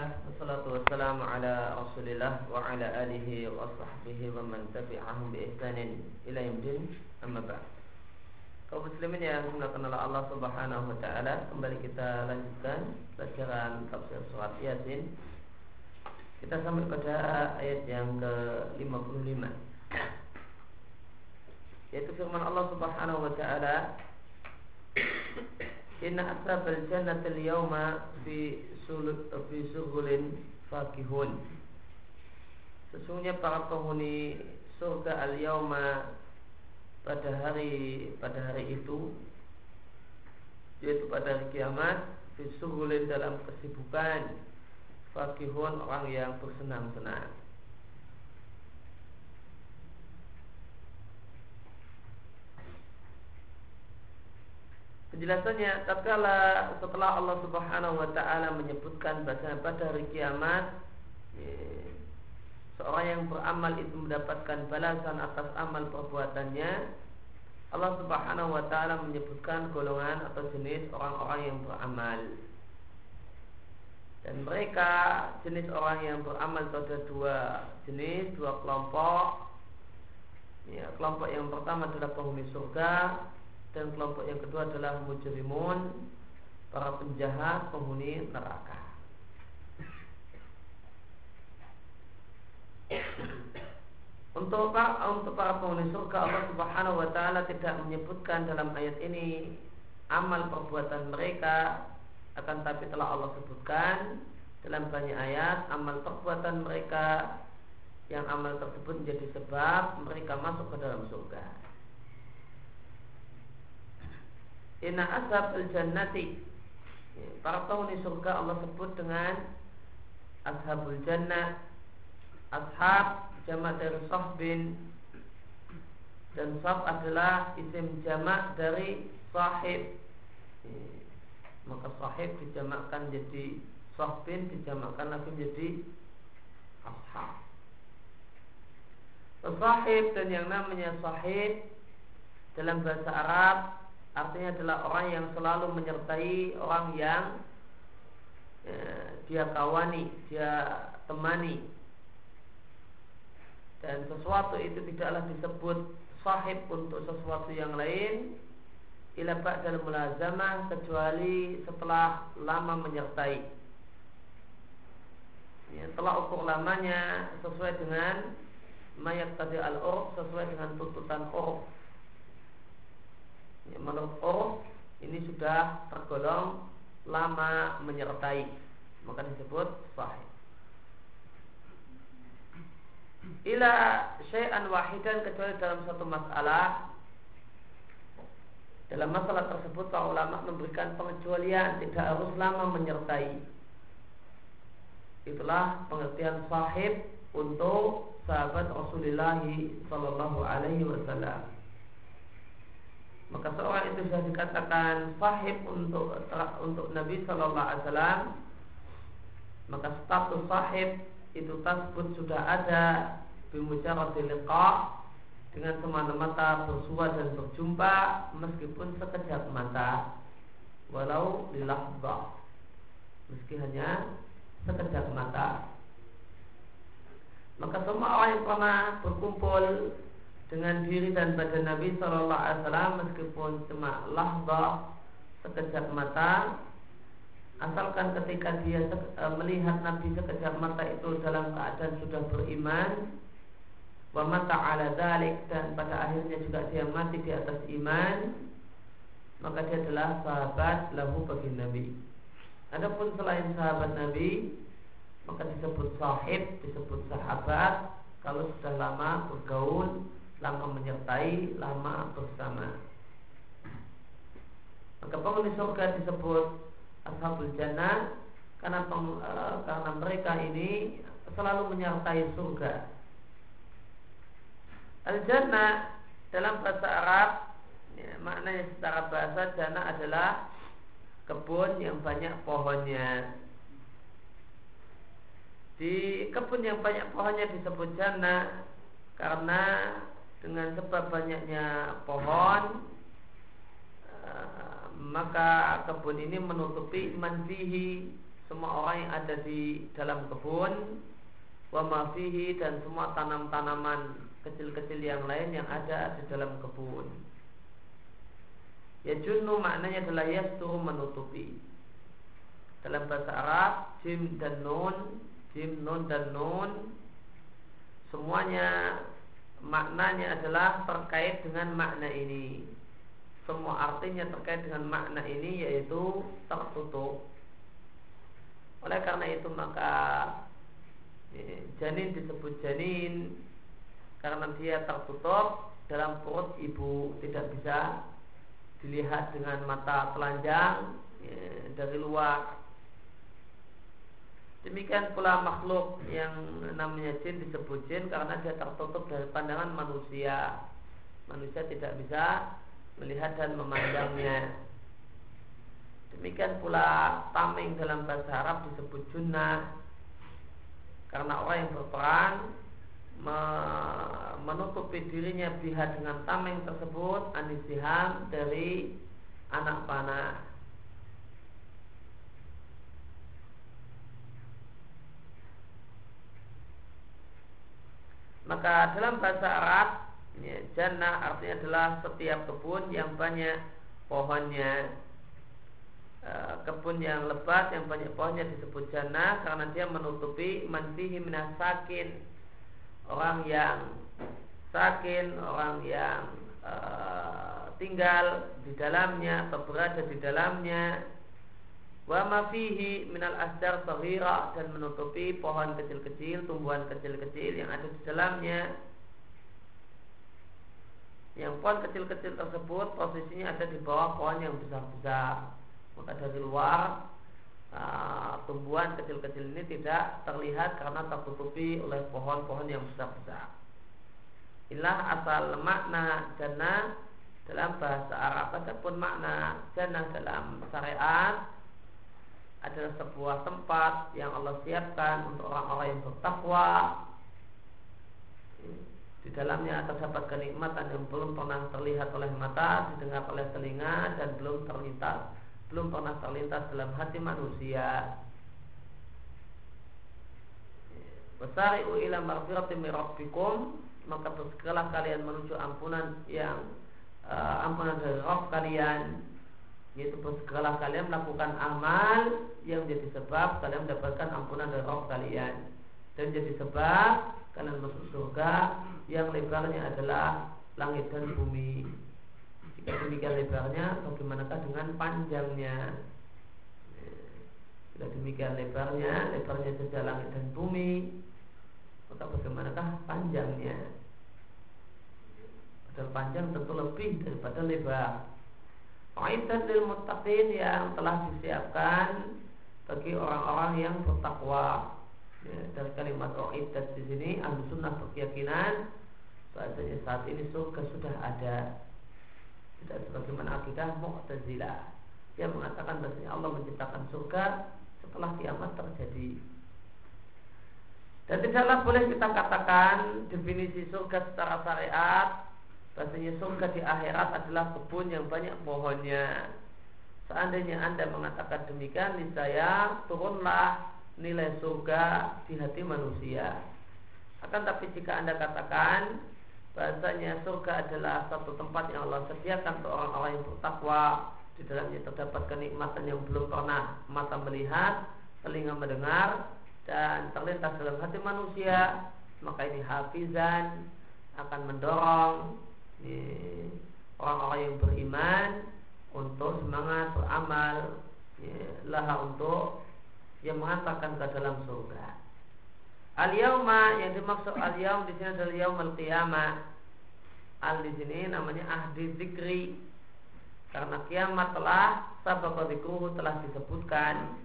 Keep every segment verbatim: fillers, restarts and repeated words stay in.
Alhamdulillah, wassalatu wassalamu ala Rasulillah wa ala alihi wa sahbihi wa man tabi'ahum bi ihsanin ila yaumil amma ba'd. Kaum muslimin yang dimuliakan oleh Allah Subhanahu wa taala, kembali kita lanjutkan pelajaran tafsir surat Yasin. Kita sampai pada ayat yang ke lima puluh lima, yaitu firman Allah Subhanahu wa taala, inna ashabal jannati al-yawma fi suluk fi sughulin fakihun. Sesungguhnya para penghuni surga al-yawma pada hari pada hari itu, yaitu pada hari kiamat, fi sughulin dalam kesibukan, fakihun orang yang bersenang-senang. Penjelasannya, tatkala setelah Allah Subhanahu wa taala menyebutkan bahwa pada hari kiamat seorang yang beramal itu mendapatkan balasan atas amal perbuatannya, Allah Subhanahu wa taala menyebutkan golongan atau jenis orang-orang yang beramal. Dan mereka, jenis orang yang beramal itu ada dua jenis, dua kelompok. Ya, kelompok yang pertama adalah penghuni surga, dan kelompok yang kedua adalah mujrimun, para penjahat, penghuni neraka. Untuk para, untuk para penghuni surga, Allah Subhanahu wa taala tidak menyebutkan dalam ayat ini amal perbuatan mereka, akan tapi telah Allah sebutkan dalam banyak ayat amal perbuatan mereka, yang amal tersebut menjadi sebab mereka masuk ke dalam surga. Inna ashab al-jannati, para penghuni surga Allah sebut dengan ashabul jannah. Ashab jamak dari sahbin, dan sahb adalah isim jamak dari sahib. Maka sahib dijamakkan jadi sahbin, dijamakkan lagi menjadi ashab. Sahib, dan yang namanya sahib dalam bahasa Arab artinya adalah orang yang selalu menyertai orang yang ya, dia kawani, dia temani. Dan sesuatu itu tidaklah disebut sahib untuk sesuatu yang lain ila ba'dal mulazamah, kecuali setelah lama menyertai. Ya, telah ukur lamanya sesuai dengan mayak tadi al-urf, sesuai dengan tuntutan urf. Ya, menurut urf ini sudah tergolong lama menyertai, maka disebut sahih. Ila syai'an wahidan, kecuali dalam satu masalah. Dalam masalah tersebut para ulama memberikan pengecualian, tidak harus lama menyertai. Itulah pengertian sahib untuk sahabat Rasulullah sallallahu alaihi wasallam. Maka seorang itu sudah dikatakan sahib untuk untuk Nabi sallallahu alaihi wasallam, maka status sahib itu tasbut sudah ada bimujaradil liqa, dengan semata-mata bersua dan berjumpa meskipun sekejap mata, walau lilahdzah, meski hanya sekejap mata. Maka semua orang yang pernah berkumpul dengan diri dan badan Nabi Sallallahu Alaihi Wasallam meskipun cuma lahdzah, sekejap mata, asalkan ketika dia melihat Nabi sekejap mata itu dalam keadaan sudah beriman, wa mata ala dzalik, dan pada akhirnya juga dia mati di atas iman, maka dia adalah sahabat lahu bagi Nabi. Adapun selain sahabat Nabi, maka disebut sahib, disebut sahabat kalau sudah lama bergaul, lama menyertai, lama bersama. Maka penghuni surga disebut ashabul jannah karena peng, e, karena mereka ini selalu menyertai surga. Al-jannah dalam bahasa Arab, ya, maknanya secara bahasa jannah adalah kebun yang banyak pohonnya. Di kebun yang banyak pohonnya disebut jannah karena dengan sebab banyaknya pohon, e, maka kebun ini menutupi manfihi, semua orang yang ada di dalam kebun, wa ma fihi, dan semua tanam-tanaman kecil-kecil yang lain yang ada di dalam kebun. Yajunnu maknanya adalah yasturu, menutupi. Dalam bahasa Arab, jim dan nun, jim, nun dan nun, semuanya maknanya adalah terkait dengan makna ini. Semua artinya terkait dengan makna ini, yaitu tertutup. Oleh karena itu maka janin disebut janin karena dia tertutup dalam perut ibu, tidak bisa dilihat dengan mata telanjang ya, dari luar. Demikian pula makhluk yang namanya jin disebut jin karena dia tertutup dari pandangan manusia. Manusia tidak bisa melihat dan memandangnya. Demikian pula tameng dalam bahasa Arab disebut junnah karena orang yang berperan menutupi dirinya biha dengan tameng tersebut anisiham dari anak panah. Maka dalam bahasa Arab ya, jannah artinya adalah setiap kebun yang banyak pohonnya. e, Kebun yang lebat yang banyak pohonnya disebut jannah karena dia menutupi manfihi minas sakin, orang yang sakin, orang yang e, tinggal di dalamnya atau berada di dalamnya. Wa ma fihi minal asdar saghira, dan menutupi pohon kecil-kecil, tumbuhan kecil-kecil yang ada di dalamnya. Yang pohon kecil-kecil tersebut posisinya ada di bawah pohon yang besar-besar. Maka dari luar uh, tumbuhan kecil-kecil ini tidak terlihat karena tertutupi oleh pohon-pohon yang besar-besar. Inilah asal makna jannah dalam bahasa Arab. Adapun makna jannah dalam syariat adalah sebuah tempat yang Allah siapkan untuk orang-orang yang bertakwa. Di dalamnya terdapat kenikmatan yang belum pernah terlihat oleh mata, didengar oleh telinga, dan belum terlintas, belum pernah terlintas dalam hati manusia. Wasari'u ila maghfiratin min rabbikum, maka bersegeralah kalian menuju ampunan yang uh, ampunan dari Rabb kalian. Yaitu bersegeralah kalian melakukan amal yang jadi sebab kalian mendapatkan ampunan dari Rabb kalian, dan jadi sebab kalian masuk surga yang lebarnya adalah langit dan bumi. Jika demikian lebarnya, bagaimanakah dengan panjangnya? Jika demikian lebarnya, lebarnya saja langit dan bumi, maka bagaimanakah panjangnya? Padahal panjang tentu lebih daripada lebar. Uiddat lil muttaqin, yang telah disiapkan bagi orang-orang yang bertakwa. Ya, dari kalimat uiddat di sini ahlu sunnah berkeyakinan bahasanya saat ini surga sudah ada. Tidak sebagaimana akidah Mu'tazilah yang mengatakan bahasanya Allah menciptakan surga setelah kiamat terjadi. Dan tidaklah boleh kita katakan definisi surga secara syariat bahasanya surga di akhirat adalah kebun yang banyak pohonnya. Seandainya Anda mengatakan demikian, niscaya turunlah nilai surga di hati manusia. Akan tapi jika Anda katakan bahasanya surga adalah satu tempat yang Allah sediakan untuk orang-orang yang bertakwa, di dalamnya terdapat kenikmatan yang belum pernah mata melihat, telinga mendengar, dan terlintas dalam hati manusia, maka ini hafizan akan mendorong orang-orang yang beriman untuk semangat beramal, ya, laha untuk yang mengantarkan ke dalam surga. Al-yauma, yang dimaksud al-yaum di sini adalah yaumul qiyamah. Al di sini namanya ahdi zikri karena kiamat telah sabaqa dzikruhu, telah disebutkan,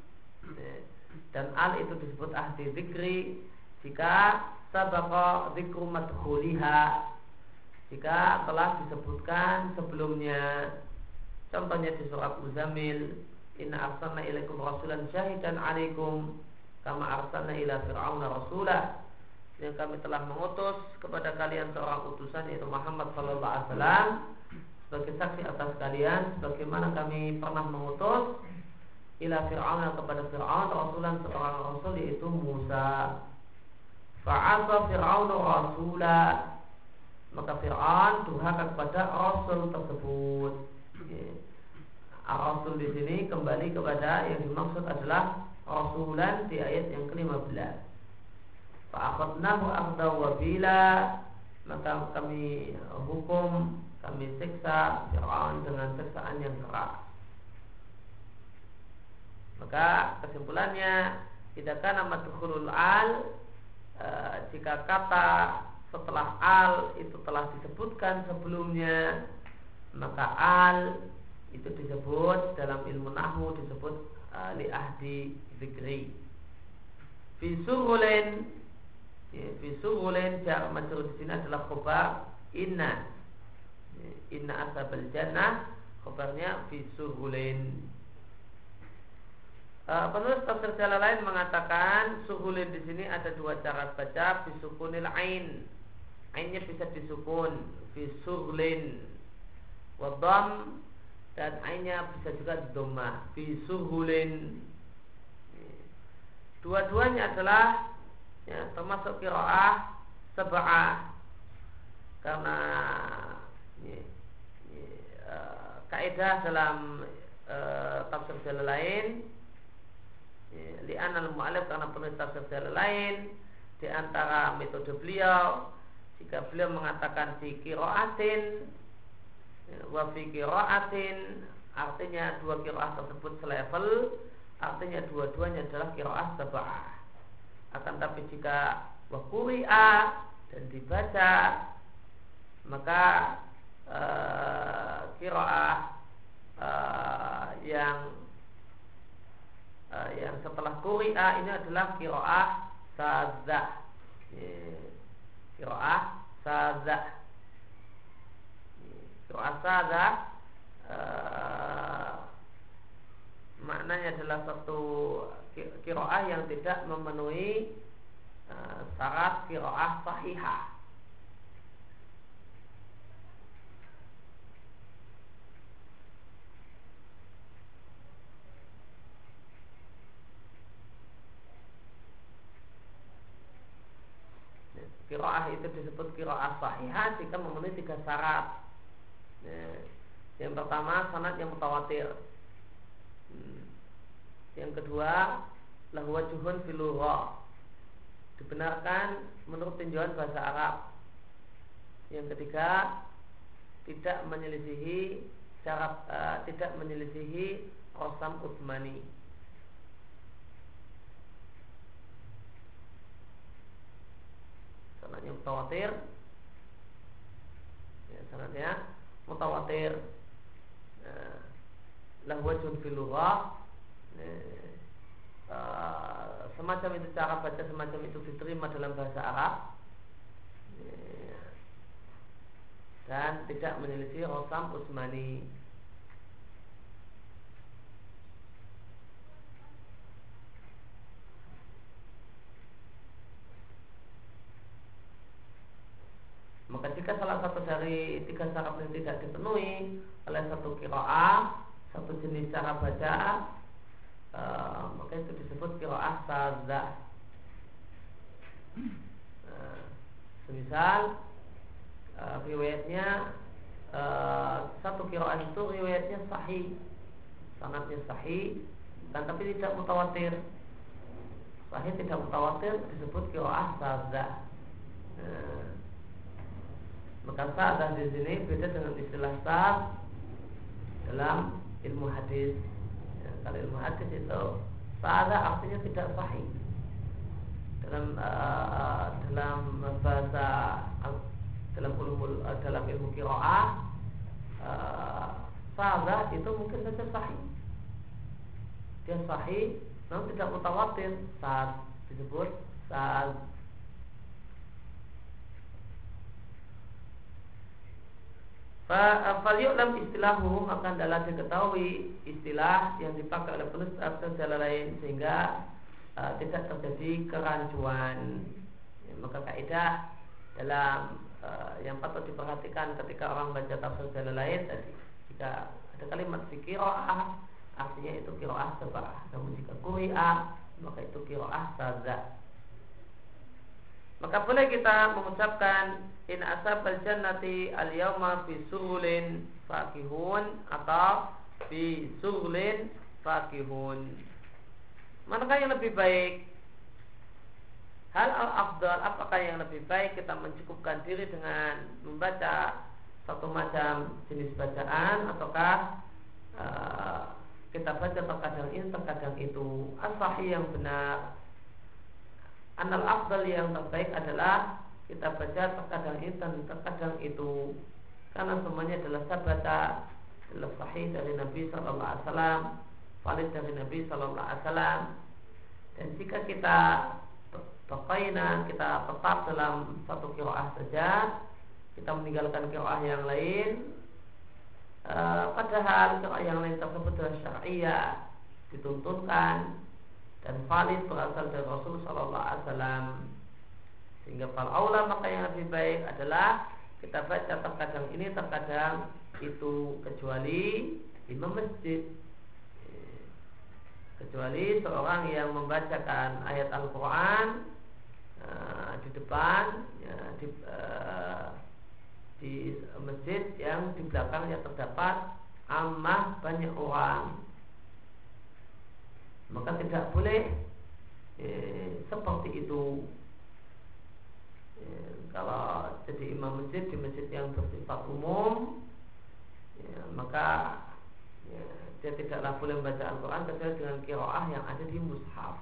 dan al itu disebut ahdi zikri jika sabaqa dzikru madkhuliha, jika telah disebutkan sebelumnya. Contohnya di surat Muzammil, inna arsalna ilaikum rasulan syahidan alaikum kama arsalna ila fir'auna rasulah, yang kami telah mengutus kepada kalian seorang utusan yaitu Muhammad sallallahu alaihi wasallam sebagai saksi atas kalian sebagaimana kami pernah mengutus ila Fir'aun kepada Fir'aun rasulan seorang rasul yaitu Musa. Fa'asa Fir'aun rasula, maka Fir'aun durhaka kepada rasul tersebut. Rasul di sini kembali kepada yang dimaksud adalah rasulan di ayat yang kelima belas. Fa'akhadnahu akhda wabila, maka kami hukum, kami siksa Fir'aun dengan siksaan yang keras. Maka kesimpulannya, tidak kana madkhulul al, e, jika kata setelah al itu telah disebutkan sebelumnya, maka al itu disebut dalam ilmu nahwu disebut e, li ahdi zikri. Fi sughulin, ya, fi sughulin jar majrur di sini adalah khabar inna. Inna ashabal jannah, khabarnya fi sughulin. Uh, penulis tafsir jalan lain mengatakan suhulin di sini ada dua cara baca, bisukunil ain, ainnya bisa disukun, bisuhulin, wadam, dan ainnya bisa juga didomah, bisuhulin. Dua-duanya adalah ya, termasuk qiraah sab'ah, karena ya, ya, uh, kaidah dalam uh, tafsir jalan lain. Li'an al-mu'alif, karena penulis tafsir jalan lain di antara metode beliau, jika beliau mengatakan fi qiraatin wa fi qiraatin, artinya dua qiraah tersebut selevel, artinya dua-duanya adalah qiraah sab'ah. Akan tapi jika wa quri'a dan dibaca, maka uh, qiraah uh, yang Uh, yang setelah quri'a ini adalah qiraah sadzah. Qiraah sadzah. Qiraah sadzah uh, maknanya adalah satu qiraah yang tidak memenuhi uh, syarat qiraah sahihah. Qiraah itu disebut qiraah sahihah jika memenuhi tiga syarat. Nah, yang pertama sanad yang mutawatir. Hmm. Yang kedua lahu wajhun fil lugha, dibenarkan menurut tinjauan bahasa Arab. Yang ketiga tidak menyelisihi syarat, uh, tidak menyelisihi qasam utsmani. Sanadnya mutawatir, ya, sanadnya mutawatir, nah, lahu wajhun fil lugha, uh, semacam itu cara baca, semacam itu diterima dalam bahasa Arab, ya, dan tidak menyelisih qasam utsmani. Maka jika salah satu dari tiga syarat ini tidak dipenuhi oleh satu qiraah, satu jenis cara baca, uh, maka itu disebut qiraah sadzah. Uh, semisal uh, riwayatnya uh, satu qiraah itu riwayatnya sahih, sanadnya sahih, dan tapi tidak mutawatir. Sahih tidak mutawatir disebut qiraah sadzah. Uh, Maka sadzah di sini beda dengan istilah sadzah dalam ilmu hadis. Ya, kalau ilmu hadis itu sadzah artinya tidak sahih. Dalam uh, dalam bahasa dalam ilmu uh, dalam ilmu qiraah, uh, sadzah itu mungkin saja sahih. Dia sahih, namun tidak mutawatir. Sadzah disebut sadzah. Falyu'lam istilahhu, maka adalah diketahui istilah yang dipakai oleh penulis tafsir jalan lain sehingga uh, tidak terjadi kerancuan. Ya, maka kaidah dalam uh, yang patut diperhatikan ketika orang baca tafsir jalan lain tadi, jika ada kalimat fi qiraah artinya itu qiraah sab'ah. Namun jika quri'a maka itu qiraah sadza. Maka boleh kita mengucapkan in asabal jannati al-yawma fi surulin fakihun atau fi surulin fakihun. Manakah yang lebih baik? Hal al-afdal, apakah yang lebih baik kita mencukupkan diri dengan membaca satu macam jenis bacaan, ataukah uh, kita baca terkadang ini terkadang itu? As-sahih yang benar, anal afdal yang terbaik adalah kita baca terkadang ini dan terkadang itu, karena semuanya adalah sabata, adalah sahih dari Nabi Sallallahu Alaihi Wasallam, valid dari Nabi Sallallahu Alaihi Wasallam. Dan jika kita Taqainan, kita tetap dalam satu qiraah saja, kita meninggalkan qiraah yang lain, e, padahal qiraah yang lain tersebut adalah syariah, dituntunkan dan valid berasal dari Rasul Sallallahu Alaihi Wasallam. Sehingga fal aula, maka yang lebih baik adalah kita baca terkadang ini terkadang itu, kecuali imam masjid, kecuali seorang yang membacakan ayat Al-Quran uh, di depan ya, di, uh, di masjid yang di belakangnya terdapat ammah banyak orang, maka tidak boleh eh, seperti itu. eh, Kalau jadi imam masjid di masjid yang bersifat umum, ya, maka ya, dia tidaklah boleh membaca Al-Quran kecuali dengan qiraah yang ada di mushaf.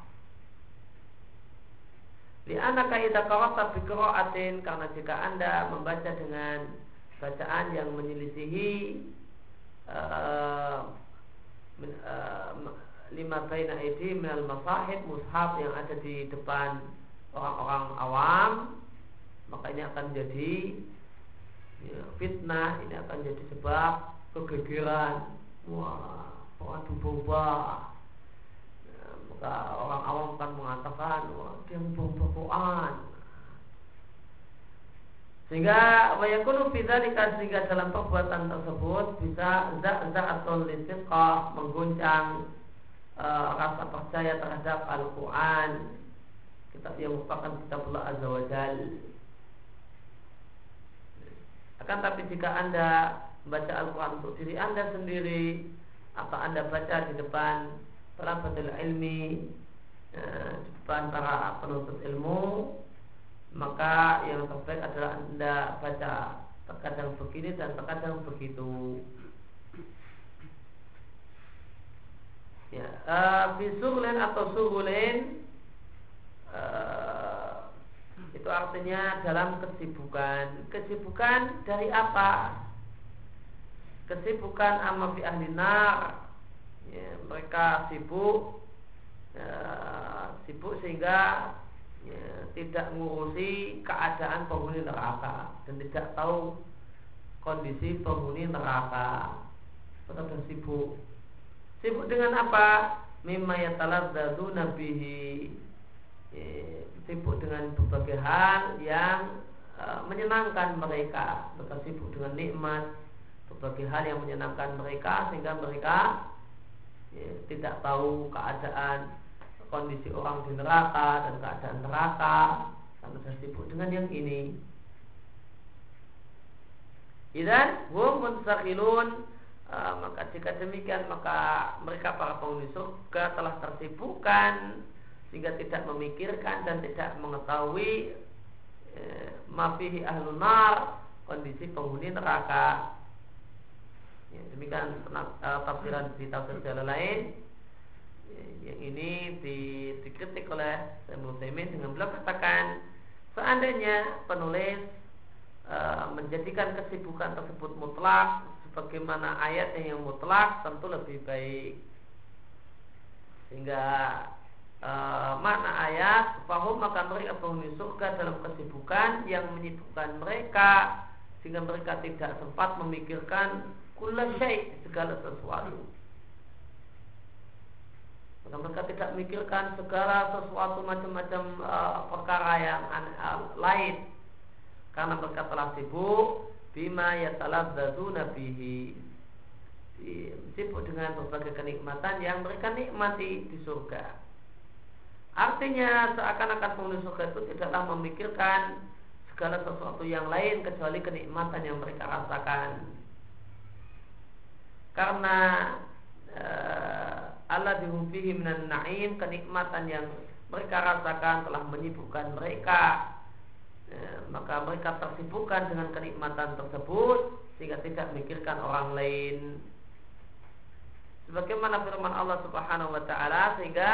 Li'annaka idza qara'ta bi qira'atin, karena jika Anda membaca dengan bacaan yang menyelisihi uh, uh, lima baina aidi minal masahib, mushaf yang ada di depan orang-orang awam, maka ini akan jadi ya, fitnah, ini akan jadi sebab kegegeran. Wah, waduh boba. Ya, maka orang awam akan mengatakan, wah, dia membawa Quran. Sehingga wayakunu bidzalika, sehingga dalam perbuatan tersebut bisa za'za'atul listiqah, mengguncang uh, rasa percaya terhadap Al-Quran, kitab yang merupakan kitab Allah Azza wa Jalla. Akan tapi jika Anda membaca Al-Quran untuk diri Anda sendiri, atau Anda baca di depan talabatul ilmi, eh, di depan para penuntut ilmu, maka yang terbaik adalah Anda baca terkadang begini dan terkadang begitu. Ya, uh, bisurlin atau surulin, uh, itu artinya dalam kesibukan. Kesibukan dari apa? Kesibukan amma fi ahli nar, ya, mereka sibuk ya, sibuk sehingga ya, tidak mengurusi keadaan penghuni neraka dan tidak tahu kondisi penghuni neraka. Mereka sudah sibuk. Sibuk dengan apa? Mimma yataladzadzuna bihi, ya, sibuk dengan berbagai hal yang uh, menyenangkan mereka. Mereka sibuk dengan nikmat, berbagai hal yang menyenangkan mereka, sehingga mereka ya, tidak tahu keadaan kondisi orang di neraka dan keadaan neraka, karena sudah sibuk dengan yang ini. Idzan hum munsakhilun, uh, maka jika demikian maka mereka para penghuni surga telah tersibukkan sehingga tidak memikirkan dan tidak mengetahui eh, ma fihi ahlun nar, kondisi penghuni neraka. Ya, demikian uh, tafsiran di tafsir jalan lain. Ya, yang ini di, dikritik oleh Syekh Utsaimin dengan beliau katakan, seandainya penulis uh, menjadikan kesibukan tersebut mutlak sebagaimana ayatnya yang mutlak, tentu lebih baik. Sehingga uh, makna ayat fahum, maka mereka penghuni surga dalam kesibukan yang menyibukkan mereka sehingga mereka tidak sempat memikirkan kulla syai', segala sesuatu. Maka mereka tidak memikirkan segala sesuatu macam-macam uh, perkara yang uh, lain, karena mereka telah sibuk bima yataladzadzuna bihi, sibuk dengan berbagai kenikmatan yang mereka nikmati di surga. Artinya seakan-akan penghuni surga itu tidaklah memikirkan segala sesuatu yang lain kecuali kenikmatan yang mereka rasakan. Karena uh, Allah dihufihi minan na'im, kenikmatan yang mereka rasakan telah menyibukkan mereka. Ya, maka mereka tersibukkan dengan kenikmatan tersebut sehingga tidak memikirkan orang lain. Sebagaimana firman Allah Subhanahu wa taala, sehingga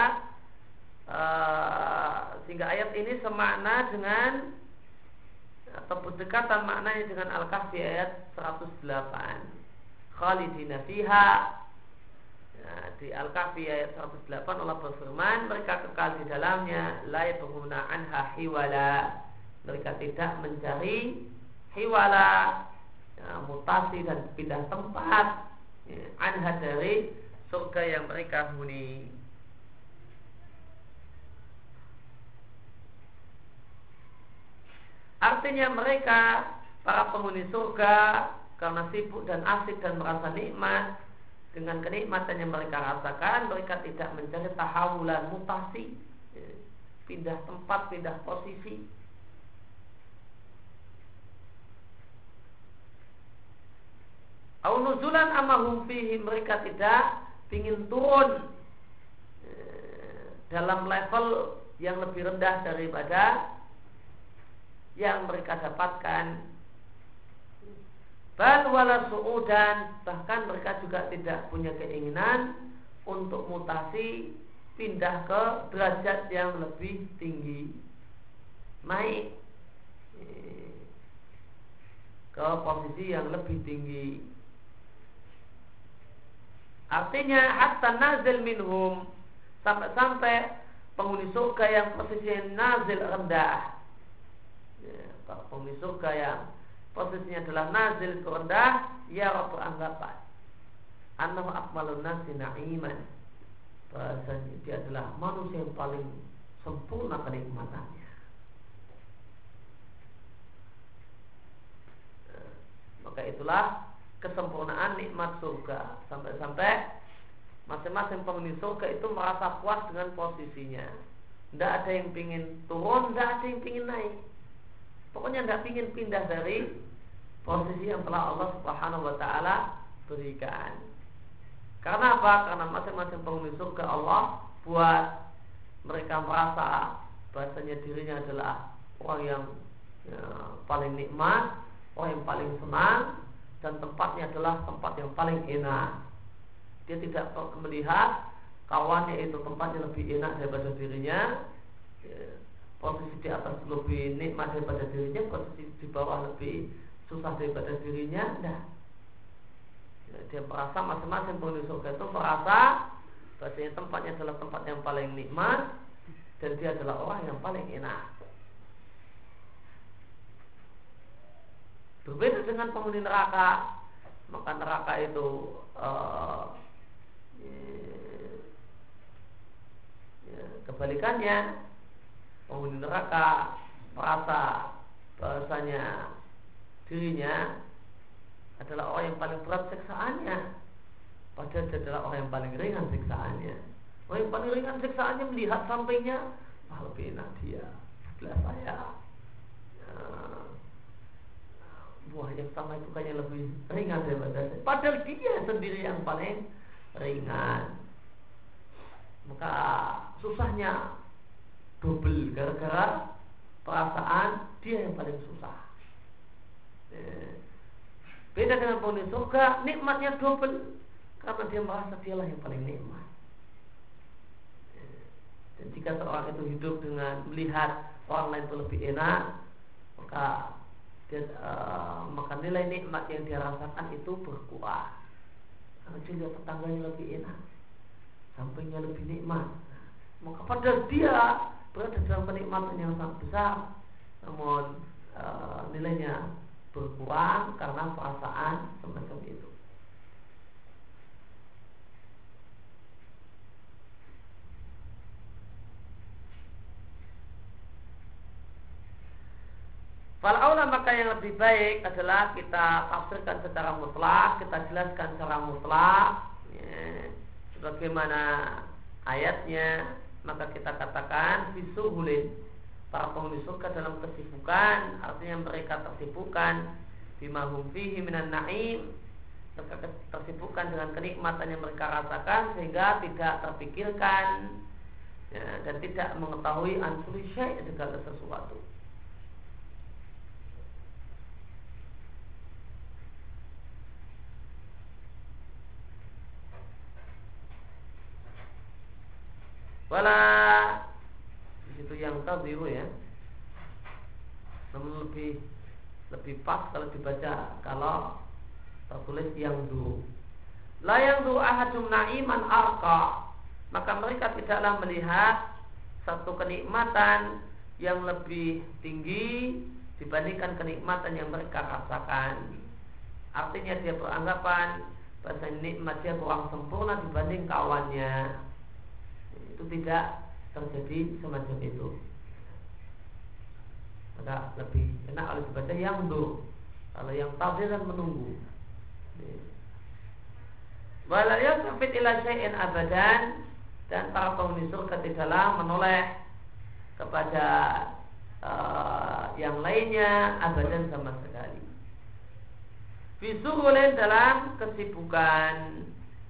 uh, sehingga ayat ini semakna dengan atau berdekatan maknanya dengan Al-Kahfi ayat seratus delapan. Khalidina fiha. Ya, di Al-Kahfi ayat seratus delapan Allah berfirman, mereka kekal di dalamnya, la yabghuna anha hiwala. Mereka tidak mencari hiwala, ya, mutasi dan pindah tempat, ya, anha dari surga yang mereka huni. Artinya mereka, para penghuni surga, karena sibuk dan asik dan merasa nikmat dengan kenikmatan yang mereka rasakan, mereka tidak mencari tahawulan, mutasi, ya, pindah tempat, pindah posisi. Au nuzulan amahum fihi, mereka tidak ingin turun eh, dalam level yang lebih rendah daripada yang mereka dapatkan. Bal wala su'udan, bahkan mereka juga tidak punya keinginan untuk mutasi, pindah ke derajat yang lebih tinggi, naik eh, ke posisi yang lebih tinggi. Artinya hatta nazil minhum, sampai-sampai penghuni surga yang posisinya nazil rendah, ya, penghuni surga yang posisinya adalah nazil ke rendah, ya beranggapan annahu akmalun nasi na'iman, bahasanya dia adalah manusia yang paling sempurna kenikmatannya. Nah, maka itulah kesempurnaan nikmat surga, sampai-sampai masing-masing penghuni surga itu merasa puas dengan posisinya. Tidak ada yang pingin turun, tidak ada yang pingin naik. Pokoknya tidak pingin pindah dari posisi yang telah Allah Subhanahu wa taala berikan. Karena apa? Karena masing-masing penghuni surga Allah buat mereka merasa bahasanya dirinya adalah orang yang ya, paling nikmat, orang yang paling senang, dan tempatnya adalah tempat yang paling enak. Dia tidak melihat kawannya itu tempatnya lebih enak daripada dirinya, ya, posisi di atas lebih nikmat daripada dirinya, posisi di bawah lebih susah daripada dirinya. Nah, ya, dia merasa masing-masing penghuni surga itu merasa bahasanya tempatnya adalah tempat yang paling nikmat dan dia adalah orang yang paling enak. Berbeda dengan penghuni neraka, maka neraka itu uh, ya, kebalikannya. Penghuni neraka merasa bahasanya dirinya adalah orang yang paling berat siksaannya, padahal dia adalah orang yang paling ringan siksaannya. Orang yang paling ringan siksaannya melihat sampingnya, wah lebih enak dia sebelah saya. Ya, buah yang sama itu kayaknya lebih ringan daripada saya, padahal dia sendiri yang paling ringan. Maka susahnya double gara-gara perasaan dia yang paling susah. Beda dengan penghuni surga, nikmatnya double karena dia merasa dialah yang paling nikmat. Dan jika seorang itu hidup dengan melihat orang lain itu lebih enak, maka dia, uh, maka nilai nikmat yang dia rasakan itu berkurang. Karena dia lihat tetangganya lebih enak, sampingnya lebih nikmat, maka padahal dia berada dalam kenikmatan yang sangat besar, namun uh, nilainya berkurang karena perasaan semacam itu. Fal aula, maka yang lebih baik adalah kita tafsirkan secara mutlak, kita jelaskan secara mutlak, ya, sebagaimana ayatnya. Maka kita katakan bisuhulin, para penghuni surga dalam kesibukan, artinya mereka tersibukkan bima hum fihi minan na'im, mereka tersibukkan dengan kenikmatan yang mereka rasakan sehingga tidak terpikirkan, ya, dan tidak mengetahui ansuri syai' segala sesuatu. Wala di situ yang tabiu ya. Namun lebih lebih pas kalau dibaca kalau tertulis yang du. La yang du ahadum na'iman arqa. Maka mereka tidaklah melihat satu kenikmatan yang lebih tinggi dibandingkan kenikmatan yang mereka rasakan. Artinya dia beranggapan bahasa nikmat dia kurang sempurna dibanding kawannya. Itu tidak terjadi semacam itu. Maka lebih enak kalau dibaca yang du. Kalau yang tafsir kan menunggu. Wala yasfit ila syai'in abadan, dan para penghuni surga tidaklah menoleh kepada uh, yang lainnya abadan sama sekali. Bisuhulin, dalam kesibukan.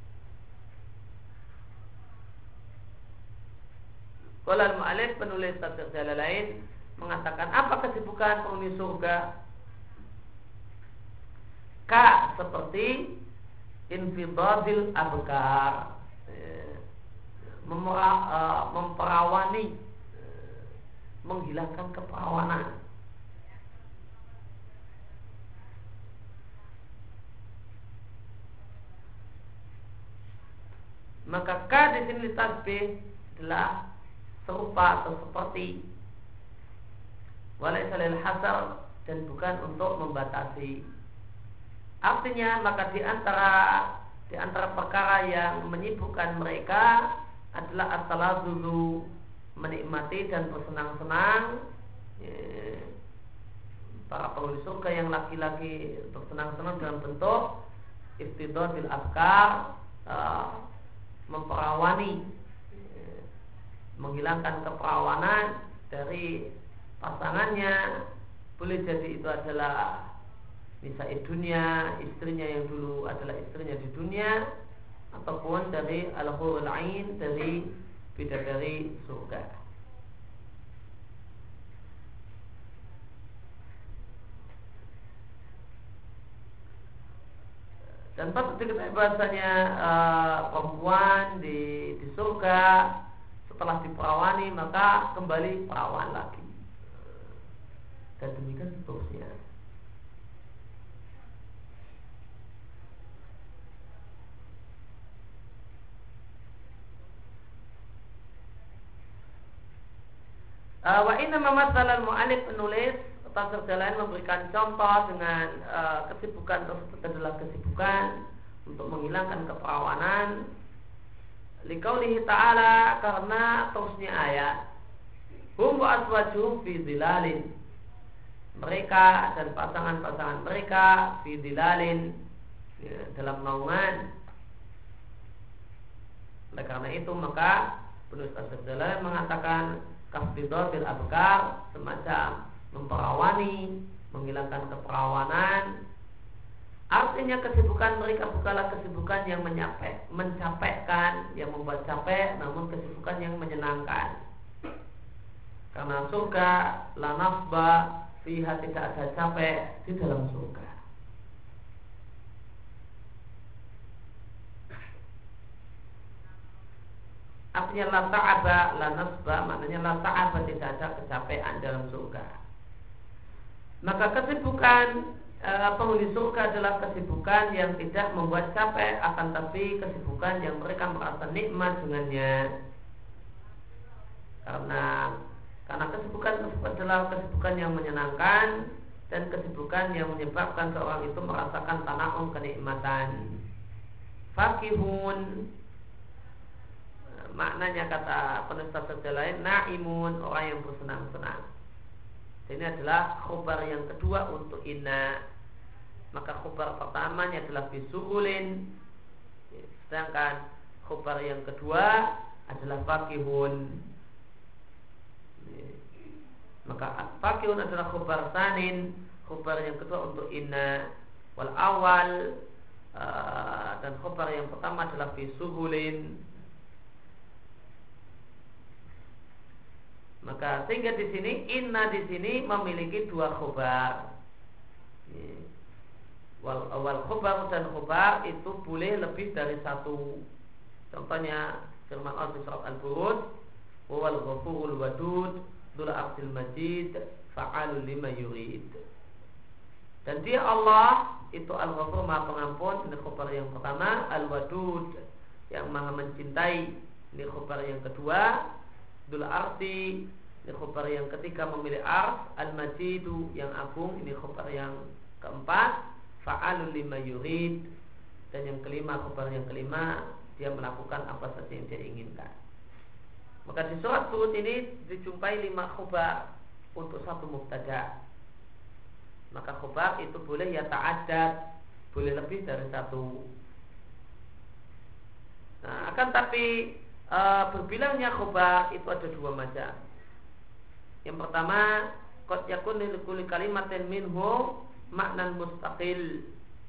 Qala al-mu'allif, penulis tafsir Jalalain, mengatakan apa kesibukan penghuni surga? Ka, seperti infidadil abkar, memera, uh, memperawani, uh, menghilangkan keperawanan. Maka ka di sini tasbih adalah serupa atau seperti, walaysa lil hasar, dan bukan untuk membatasi. Artinya maka di antara di antara perkara yang menyibukkan mereka adalah at-talazzuzu, menikmati dan bersenang-senang. Ya, para penghuni surga yang laki-laki bersenang-senang dalam bentuk iftidadil afkar, uh, memperawani, menghilangkan keperawanan dari pasangannya. Boleh jadi itu adalah nisa'i dunia, istrinya yang dulu adalah istrinya di dunia, ataupun dari al-hurul ain, dari bidadari surga. Dan patut diketahui bahasanya uh, perempuan di, di surga setelah diperawani maka kembali perawan lagi, dan demikian seterusnya. Uh, wa inna mamatsalan mu'allif, penulis tafsir Jalalain memberikan contoh dengan uh, kesibukan tersebut adalah kesibukan untuk menghilangkan keperawanan. Liqaulihi ta'ala, karena terusnya ayat, hum wa aswajuhum fi dhilalin, mereka dan pasangan-pasangan mereka fi dhilalin, ya, dalam naungan. Oleh karena itu maka penulis tafsir Jalalain mengatakan kafidhatil abkar, semacam memperawani, menghilangkan keperawanan. Artinya kesibukan mereka bukanlah kesibukan yang menyapai, mencapaikan, yang membuat capek, namun kesibukan yang menyenangkan. Karena surga la nasba fiha, tidak ada capek di dalam surga. Artinya la ta'aba la nasba, maknanya la ta'aba, tidak ada kecapean dalam surga. Maka kesibukan e, penghuni surga adalah kesibukan yang tidak membuat capek, akan tapi kesibukan yang mereka merasa nikmat dengannya. Karena karena kesibukan tersebut adalah kesibukan yang menyenangkan, dan kesibukan yang menyebabkan seorang itu merasakan tana'um, kenikmatan. Fakihun, maknanya kata penulis tafsir lain, na'imun, orang yang bersenang-senang. Ini adalah khobar yang kedua untuk inna. Maka khobar pertamanya adalah bisurulin, sedangkan khobar yang kedua adalah fakihun. Maka fakihun adalah khobar sanin, khobar yang kedua untuk inna. Wal awal uh, dan khobar yang pertama adalah bisurulin. Maka sehingga di sini inna di sini memiliki dua khobar. Wal awal khobar dan khobar itu boleh lebih dari satu. Contohnya firman Allah di surat Al-Buruj, wal ghafurul wadud dzul arsyil majid fa'alul lima yurid. Dan dia Allah itu Al-Ghafur Maha Pengampun, ini khobar yang pertama. Al-Wadud yang Maha Mencintai, ini khobar yang kedua. Dzul Arsi, ini khobar yang ketiga memilih ars. Al-Majidu yang agung, ini khobar yang keempat. Fa'alul lima yurid, dan yang kelima, khobar yang kelima, dia melakukan apa saja yang dia inginkan. Maka di surat Hud ini dijumpai lima khobar untuk satu mubtada. Maka khobar itu boleh ya ta'addad, boleh lebih dari satu. Nah, akan tapi e, berbilangnya khobar itu ada dua macam. Yang pertama, qad yakun li kulli kalimatin minhu maknan mustaqil.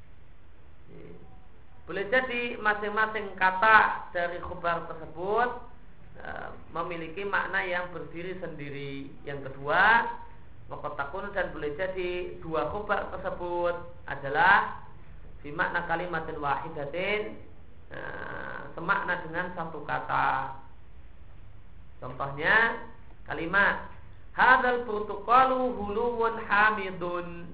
Boleh jadi masing-masing kata dari khobar tersebut e, memiliki makna yang berdiri sendiri. Yang kedua, wakotakun, dan boleh jadi dua khobar tersebut adalah fi makna kalimatin wahidatin, e, semakna dengan satu kata. Contohnya kalimat hadzal protokolu huluwun hamidun.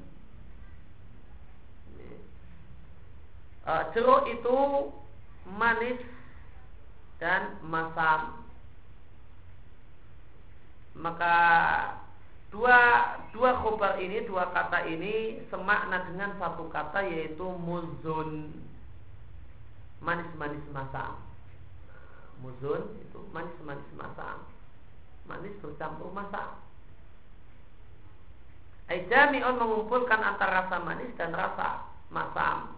Uh, jeruk itu manis dan masam. Maka dua dua khobar ini, dua kata ini semakna dengan satu kata, yaitu muzun, manis-manis masam. Muzun itu manis-manis masam, manis bercampur masam. Aijami'un mengumpulkan antara rasa manis dan rasa masam.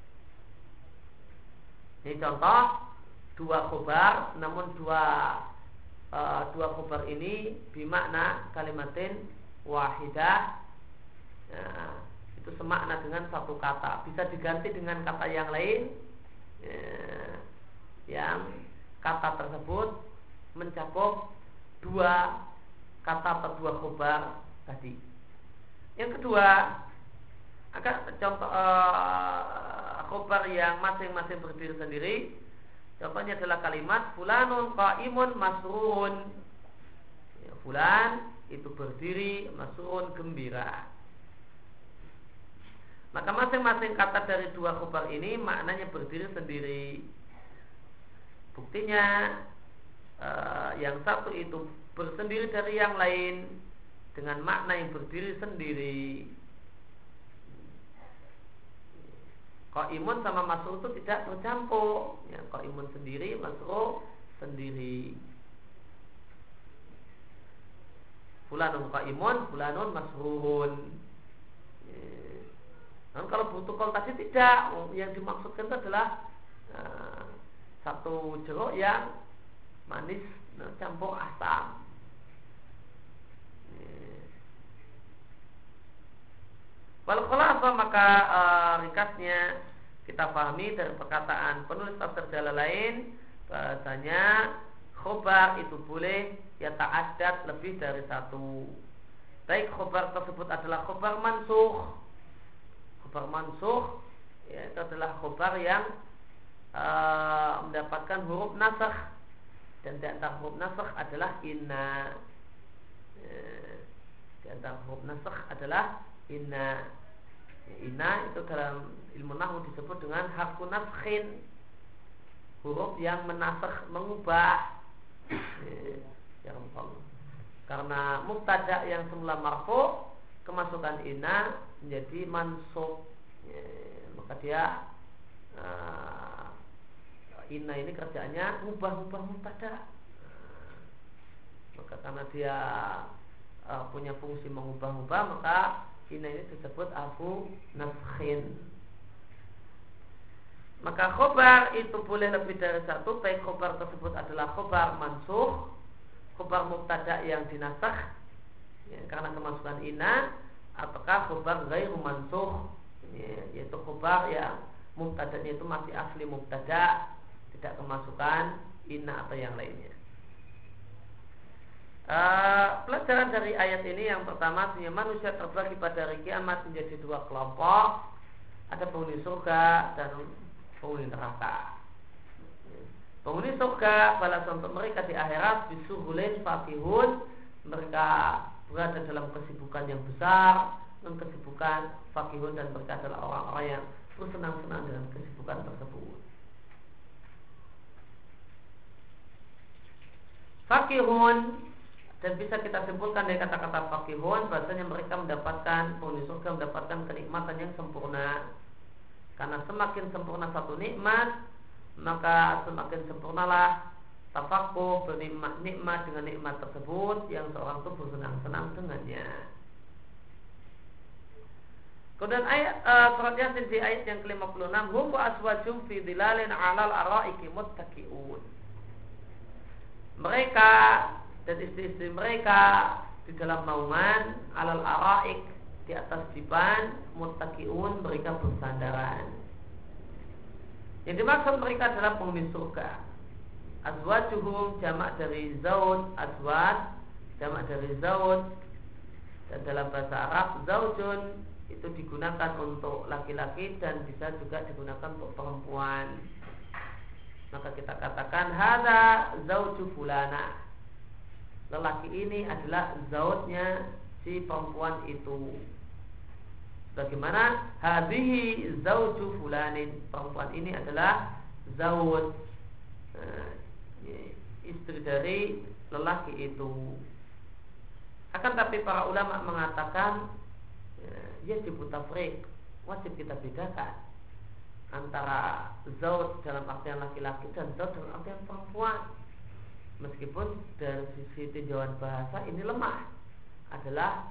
Ini contoh dua khobar, namun dua uh, dua khobar ini bimakna kalimatin wahidah, ya, itu semakna dengan satu kata. Bisa diganti dengan kata yang lain, ya, yang kata tersebut mencakup dua kata atau dua khobar tadi. Yang kedua, akan contoh uh, khobar yang masing-masing berdiri sendiri. Contohnya adalah kalimat fulanun qaimun masrurun. Ya, fulan itu berdiri, masrurun gembira. Maka masing-masing kata dari dua khobar ini maknanya berdiri sendiri. Buktinya uh, yang satu itu bersendiri dari yang lain dengan makna yang berdiri sendiri. Qaimun sama masrur itu tidak bercampur, ya, qaimun sendiri, masrur sendiri. Fulanun qaimun, fulanun masrurun. Ya. Nah, kalau protokol tadi tidak, yang dimaksudkan itu adalah uh, satu jeruk yang manis nah, campur asam. Walau apa maka uh, ringkasnya kita pahami dari perkataan penulis tafsir Jalalain bahasanya khobar itu boleh ya ta'addad lebih dari satu. Baik khobar tersebut adalah khobar mansukh. Khobar mansukh ya, itu adalah khobar yang uh, mendapatkan huruf nasakh, dan di antara huruf nasakh adalah inna. Ya, di antara huruf nasakh adalah inna. Ya, inna itu dalam ilmu nahwu disebut dengan harfu naskhin, huruf yang menasakh, mengubah. Ya, ya, karena mubtada yang semula marfu, kemasukan inna menjadi mansub, ya, maka dia uh, inna ini kerjaannya ubah-ubah mubtada. Nah, maka karena dia uh, punya fungsi mengubah-ubah, maka inna ini disebut harfu naskhin. Maka khobar itu boleh lebih dari satu, baik khobar tersebut adalah khobar mansukh, khobar mubtada yang dinasakh ya, karena kemasukan inna, ataukah khobar ghairu mansukh ya, yaitu khobar yang mubtadanya itu masih asli mubtada, tidak kemasukan inna atau yang lainnya. Uh, pelajaran dari ayat ini yang pertama, manusia terbagi pada hari kiamat menjadi dua kelompok, ada penghuni surga dan penghuni neraka. Penghuni surga balas untuk mereka di akhirat bisuhulin fakihun, mereka berada dalam kesibukan yang besar dan kesibukan fakihun, dan mereka adalah orang-orang yang bersenang-senang dengan kesibukan tersebut. Fakihun, dan bisa kita simpulkan dari kata-kata fakihun, bahasanya mereka mendapatkan, penghuni surga mendapatkan kenikmatan yang sempurna. Karena semakin sempurna satu nikmat, maka semakin sempurnalah tafakuh bernikmat nikmat dengan nikmat tersebut yang seorang itu bersenang-senang dengannya. Kemudian ayat uh, surat Yasin di ayat yang ke lima puluh enam, hum wa aswajum fi dhilalin 'alal araiki muttaqiun. Mereka dan istri-istri mereka di dalam naungan alal araik, di atas dipan, muttaqiun, mereka bersandaran. Yang dimaksud mereka adalah penghuni surga. Azwajuhum jamak dari zawj, azwaj jamak dari zawj, dan dalam bahasa Arab zaujun itu digunakan untuk laki-laki dan bisa juga digunakan untuk perempuan. Maka kita katakan hadza zauju fulana, lelaki ini adalah zaujnya si perempuan itu. Bagaimana? Hadhihi zauju fulanin, perempuan ini adalah zauj, nah, istri dari lelaki itu. Akan tapi para ulama mengatakan ya yajib tafriq, wajib kita bedakan antara zauj dalam artian laki-laki dan zauj dalam artian perempuan. Meskipun dari sisi tinjauan bahasa ini lemah, adalah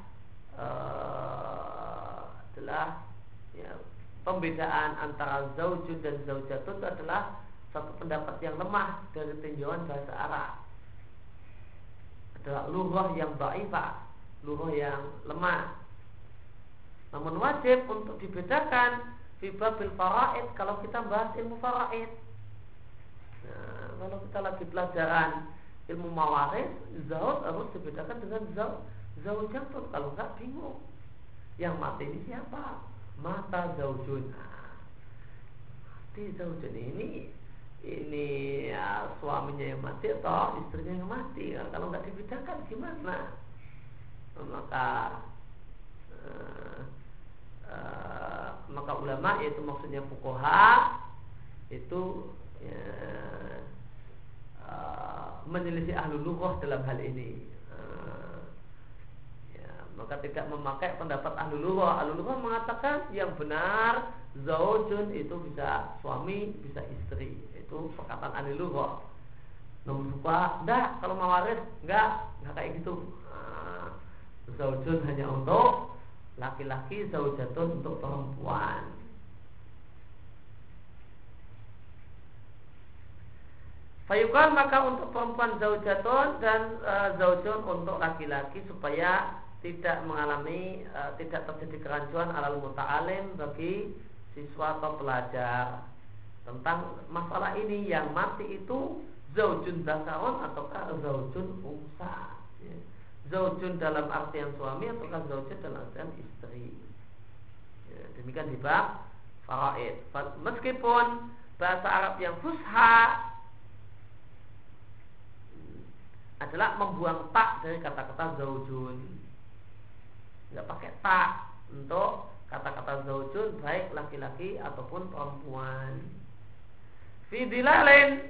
uh, adalah ya, pembedaan antara zaujun dan zaujatun itu adalah satu pendapat yang lemah dari tinjauan bahasa Arab. Adalah lughah yang dhaifah, lughah yang lemah. Namun wajib untuk dibedakan fi babil faraid kalau kita bahas ilmu faraid. Nah, kalau kita lagi pelajaran ilmu mawaris, zauj harus dibedakan dengan zauj zaujatun, kalau enggak bingung. Yang mati ini siapa? Mata zaujun. Nah, mati zaujun ini ini ya, suaminya yang mati atau istrinya yang mati. Kalau enggak dibedakan gimana? Maka uh, uh, maka ulama, yaitu maksudnya fuqaha, itu ya, uh, menyelisih ahlul lughah dalam hal ini. Uh, ya, maka tidak memakai pendapat ahlul lughah. Ahlul lughah mengatakan yang benar zaujun itu bisa suami, bisa istri. Itu perkataan ahlul lughah. Namun fuqaha enggak, kalau mawaris enggak, enggak kayak gitu. Uh, zaujun hanya untuk laki-laki, zaujatun untuk perempuan. Fayuqal, maka untuk perempuan zaujatun dan uh, zaujun untuk laki-laki, supaya tidak mengalami uh, tidak terjadi kerancuan alal muta'alim bagi siswa atau pelajar tentang masalah ini, yang mati itu zaujun zakarun ataukah zaujun unsa, ya. Zaujun dalam artian suami ataukah zaujun dalam artian istri, ya, demikian di bab faraid. Meskipun bahasa Arab yang fusha adalah membuang tak dari kata-kata zaujun, nggak pakai tak untuk kata-kata zaujun, baik laki-laki ataupun perempuan. Fi dilalin,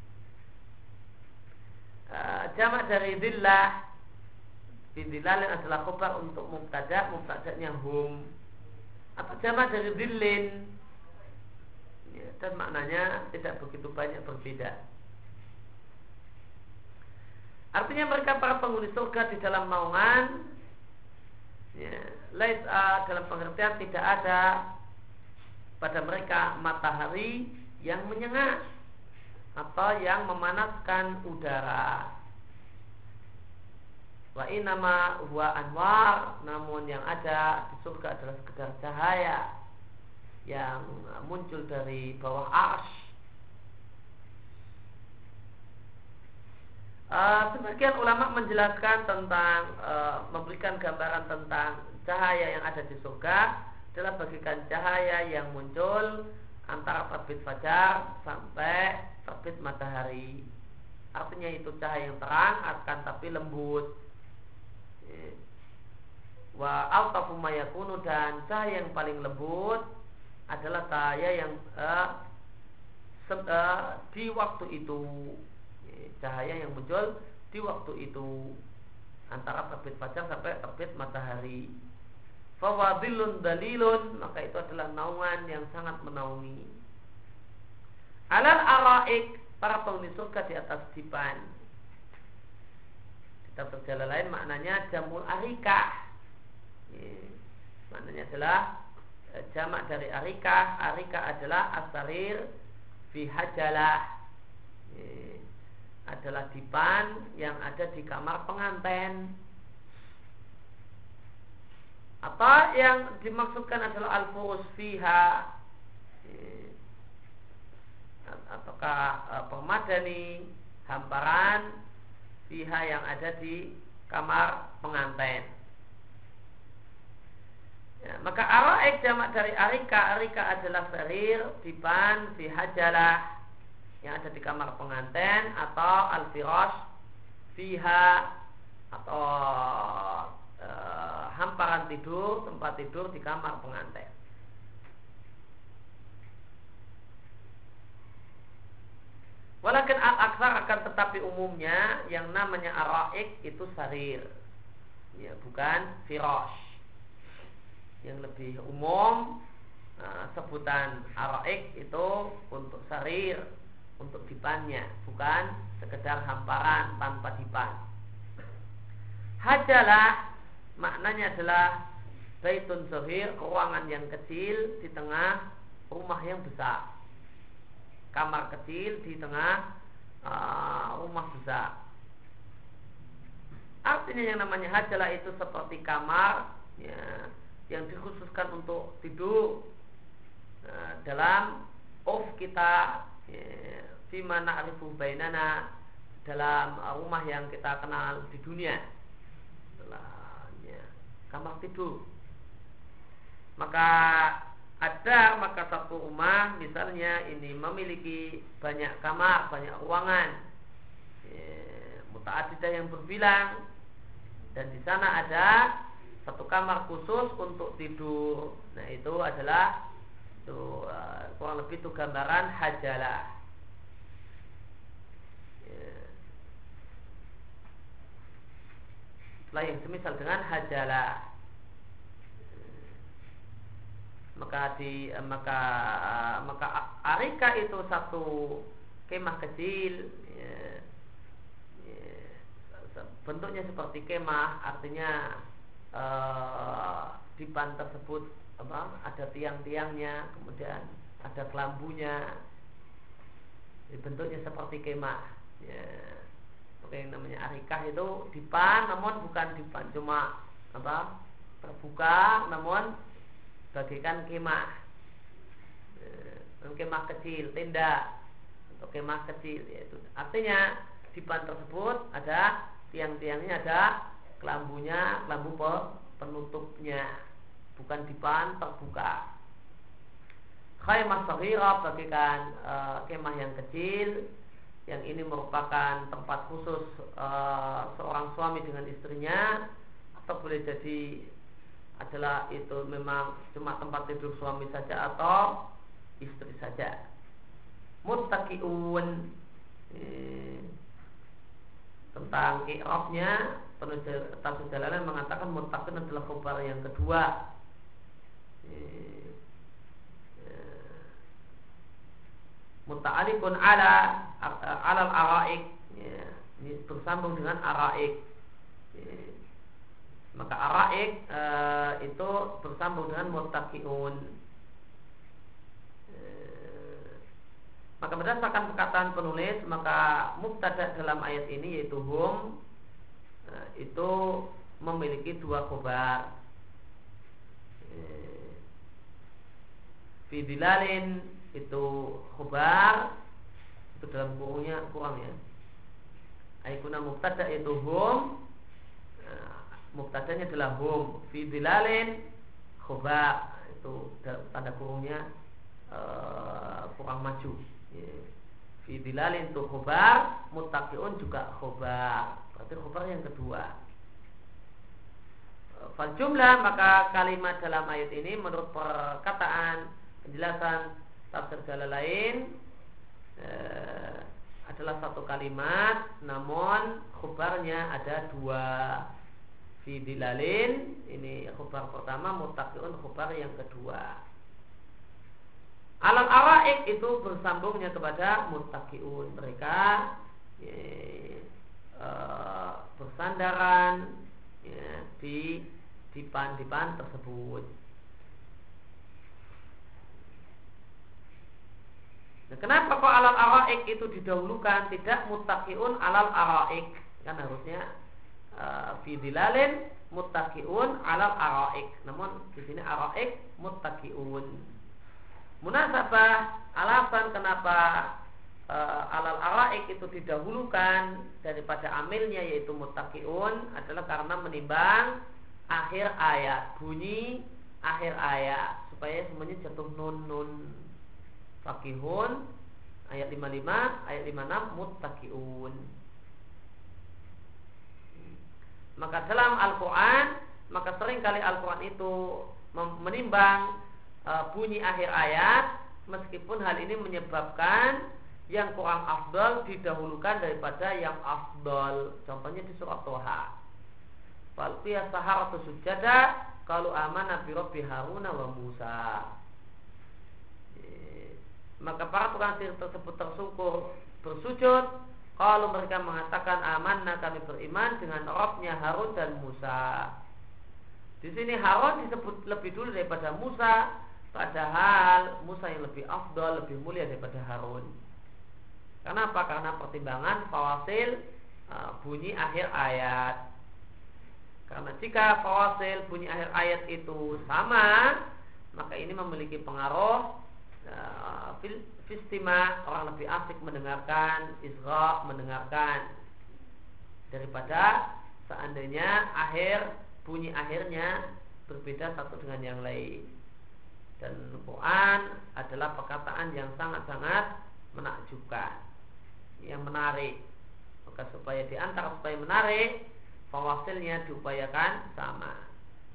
uh, jamak dari dillah. Fi dilalin adalah khabar untuk mubtada, mubtadanya hum, atau jamak dari dillin, ya, dan maknanya tidak begitu banyak berbeda. Artinya mereka para penghuni surga di dalam naungan, ya, lais, uh, dalam pengertian tidak ada pada mereka matahari yang menyengat atau yang memanaskan udara. Wa inama huwa anwar, namun yang ada di surga adalah sekedar cahaya yang muncul dari bawah arsy. Uh, sebagian ulama menjelaskan tentang uh, memberikan gambaran tentang cahaya yang ada di surga adalah bagikan cahaya yang muncul antara terbit fajar sampai terbit matahari. Artinya itu cahaya yang terang akan tapi lembut. Wa altafu ma yakunu, dan cahaya yang paling lembut adalah cahaya yang uh, se- uh, di waktu itu. Cahaya yang muncul di waktu itu antara terbit fajar sampai terbit matahari. Fawadilun dalilun, maka itu adalah naungan yang sangat menaungi. Alal araik, para penghuni surga di atas dipan. Kita berjalan lain maknanya jamul arikah. Maknanya adalah jamak dari arikah. Arikah adalah asarir fi hajalah, adalah dipan yang ada di kamar pengantin. Apa yang dimaksudkan adalah al-furus fiha, ataukah permadani, hamparan fiha yang ada di kamar pengantin. Ya, maka araik jamak dari arika. Arika adalah sarir, dipan, fi hajalah yang ada di kamar pengantin, atau al-firash fiha, atau e, hamparan tidur, tempat tidur di kamar pengantin. Walakin al-aksar, akan tetapi umumnya yang namanya araik itu sarir, ya, bukan firash. Yang lebih umum nah, sebutan araik itu untuk sarir, untuk dipannya, bukan sekedar hamparan tanpa dipan. Hajalah maknanya adalah baitun sohir, ruangan yang kecil di tengah rumah yang besar. Kamar kecil di tengah uh, rumah besar. Artinya yang namanya hajalah itu seperti kamar, ya, yang dikhususkan untuk tidur uh, dalam urf kita, ya, fima na'rifu bainana, dalam rumah yang kita kenal di dunia, adalah, ya, kamar tidur. Maka ada maka satu rumah misalnya ini memiliki banyak kamar, banyak ruangan, ya, muta'addidah yang berbilang, dan di sana ada satu kamar khusus untuk tidur. Nah, itu adalah itu uh, kurang lebih itu gambaran hajalah. Ya. Setelah yang semisal dengan hajalah, maka di maka maka arika itu satu kemah kecil, ya, ya, bentuknya seperti kemah, artinya uh, dipan tersebut apa, ada tiang-tiangnya, kemudian ada kelambunya, jadi bentuknya seperti kemah, ya. Oke, yang namanya arikah itu dipan, namun bukan dipan cuma apa terbuka, namun bagaikan kemah, kemah kecil, tenda atau kemah kecil, yaitu artinya dipan tersebut ada tiang-tiangnya, ada kelambunya, kelambu penutupnya, bukan dipan terbuka. Khaymah saghira, bagaikan e, kemah yang kecil, yang ini merupakan tempat khusus e, seorang suami dengan istrinya, atau boleh jadi adalah itu memang cuma tempat tidur suami saja atau istri saja. Muttaqiun, eh, tentang i'rabnya penulis tafsir Jalalain mengatakan muttaqin adalah khabar yang kedua. Eh, eh, Muta'alliqun ala ala al-araik, ya, Ini bersambung dengan araik. Maka araik e, itu bersambung dengan muttaqiun. E, maka berdasarkan perkataan penulis, maka mubtada dalam ayat ini yaitu hum e, itu memiliki dua khobar. E, fi dilalin itu khobar, itu dalam kurungnya kurang ya. Aikuna mubtada itu hum, mubtadanya adalah hum, fi dilalin khobar, itu tanda kurungnya uh, kurang maju. Fi dilalin itu khobar, muttaqiun juga khobar, berarti khobar yang kedua. Fal jumlah, maka kalimat dalam ayat ini menurut perkataan penjelasan tafsir Jalalain uh, adalah satu kalimat, namun khubarnya ada dua. Fi dilalin, ini khubar pertama, muttaqiun khubar yang kedua. Alal araik itu bersambungnya kepada muttaqiun, mereka ya, e, bersandaran ya, di dipan-dipan tersebut. Nah, kenapa kok alal araik itu didahulukan, tidak muttaqiun alal araik? Kan harusnya uh, fi dilalin muttaqiun alal araik. Namun di sini araik muttaqiun. Munasabah, alasan kenapa uh, alal araik itu didahulukan daripada amilnya yaitu muttaqiun adalah karena menimbang akhir ayat, bunyi akhir ayat, supaya semuanya jatuh nun nun. Fakihun ayat lima puluh lima, ayat lima puluh enam muttaqiun. Maka dalam Al-Quran, maka seringkali Al-Quran itu menimbang e, bunyi akhir ayat, meskipun hal ini menyebabkan yang kurang afdal didahulukan daripada yang afdal. Contohnya di surat Toha, falqiya saharatu sujada qalu amanna bi rabbi Haruna wa Musa. Maka para tukang sihir tersebut tersungkur bersujud, kalau mereka mengatakan amanna, kami beriman dengan Rabbnya Harun dan Musa. Di sini Harun disebut lebih dulu daripada Musa, padahal Musa yang lebih afdal, lebih mulia daripada Harun. Kenapa? Karena pertimbangan fawasil uh, bunyi akhir ayat. Karena jika fawasil bunyi akhir ayat itu sama, maka ini memiliki pengaruh fistima, orang lebih asik mendengarkan, isra mendengarkan, daripada seandainya akhir bunyi akhirnya berbeda satu dengan yang lain. Dan Quran adalah perkataan yang sangat-sangat menakjubkan, yang menarik. Maka supaya diantara supaya menarik, fawasilnya diupayakan sama.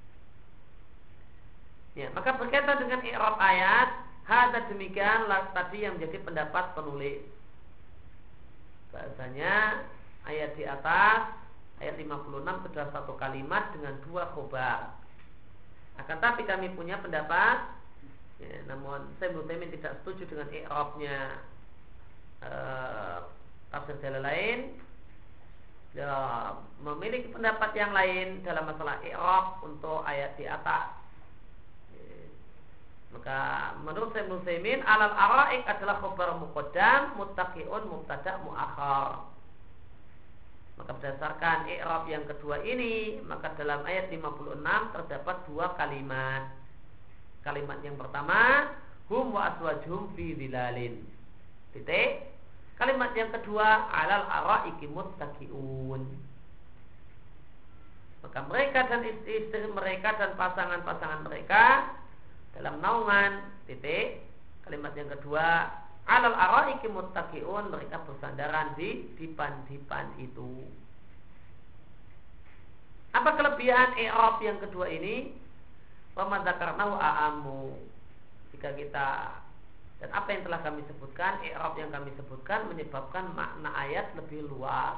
Ya, maka berkaitan dengan i'rab ayat, hadza demikian tadi yang menjadi pendapat penulis. Bahasanya ayat di atas, ayat lima puluh enam sudah satu kalimat dengan dua khobar. Akan tapi kami punya pendapat, ya, namun saya Ibnu tidak setuju dengan i'rabnya eh, tafsir Jalalain. Ya, memiliki pendapat yang lain dalam masalah i'rab untuk ayat di atas. Maka menurut Ibnu Utsaimin, alal araik adalah khabar muqaddam, muttaqiun mubtada muakhar. Maka berdasarkan i'rab yang kedua ini, maka dalam ayat lima puluh enam terdapat dua kalimat. Kalimat yang pertama, hum wa aswajuhum fi dhilalin. Titik. Kalimat yang kedua, alal araiki muttaqiun. Maka mereka dan istri-istri mereka dan pasangan-pasangan mereka dalam naungan, titik. Kalimat yang kedua, alal araiki muttaqiun, mereka bersandaran di dipan-dipan itu. Apa kelebihan i'rab yang kedua ini? Wa ma dzakarnahu a'ammu. Jika kita, dan apa yang telah kami sebutkan, i'rab yang kami sebutkan menyebabkan makna ayat lebih luas.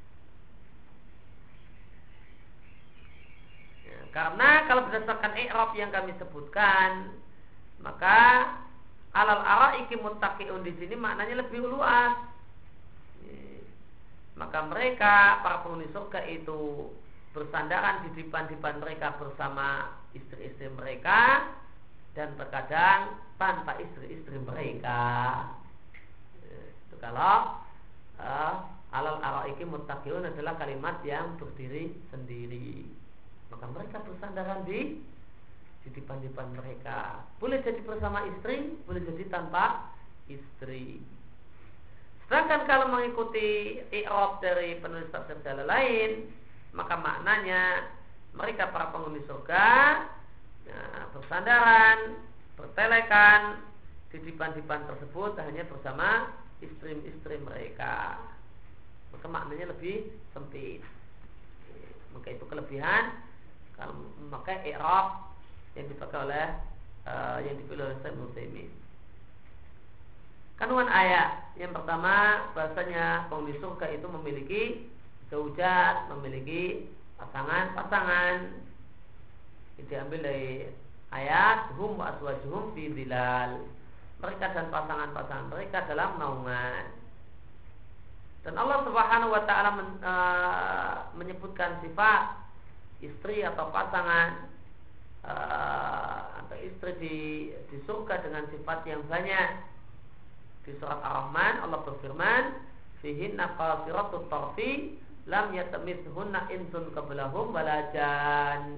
Karena kalau berdasarkan i'rab yang kami sebutkan, maka alal araiki muttaqiun di sini maknanya lebih luas. maka mereka para penghuni surga itu bersandaran di dipan-dipan mereka bersama istri-istri mereka, dan terkadang tanpa istri-istri mereka. Itu kalau uh, alal araiki muttaqiun adalah kalimat yang berdiri sendiri. Maka mereka bersandaran di di dipan-dipan mereka. Boleh jadi bersama istri, boleh jadi tanpa istri. Sedangkan kalau mengikuti i'rab dari penulis tafsir jalan lain, maka maknanya mereka para penghuni surga ya, bersandaran, bertelekan di dipan-dipan tersebut hanya bersama istri-istri mereka. Maka maknanya lebih sempit. Maka itu kelebihan kalau memakai i'rab yang dipakai oleh uh, yang dipilih oleh Syekh Utsaimin. Kandungan ayat yang pertama, bahasanya penghuni surga itu memiliki zaujat, memiliki pasangan-pasangan. Itu diambil dari ayat hum wa azwajuhum fi dhilal. Mereka dan pasangan-pasangan mereka dalam naungan. Dan Allah Subhanahu wa taala men, uh, menyebutkan sifat istri atau pasangan uh, atau istri di di surga dengan sifat yang banyak. Di surat Ar-Rahman Allah berfirman, "Fihinna qasiratut tarfi lam yatamithunna insun qablahum walajan."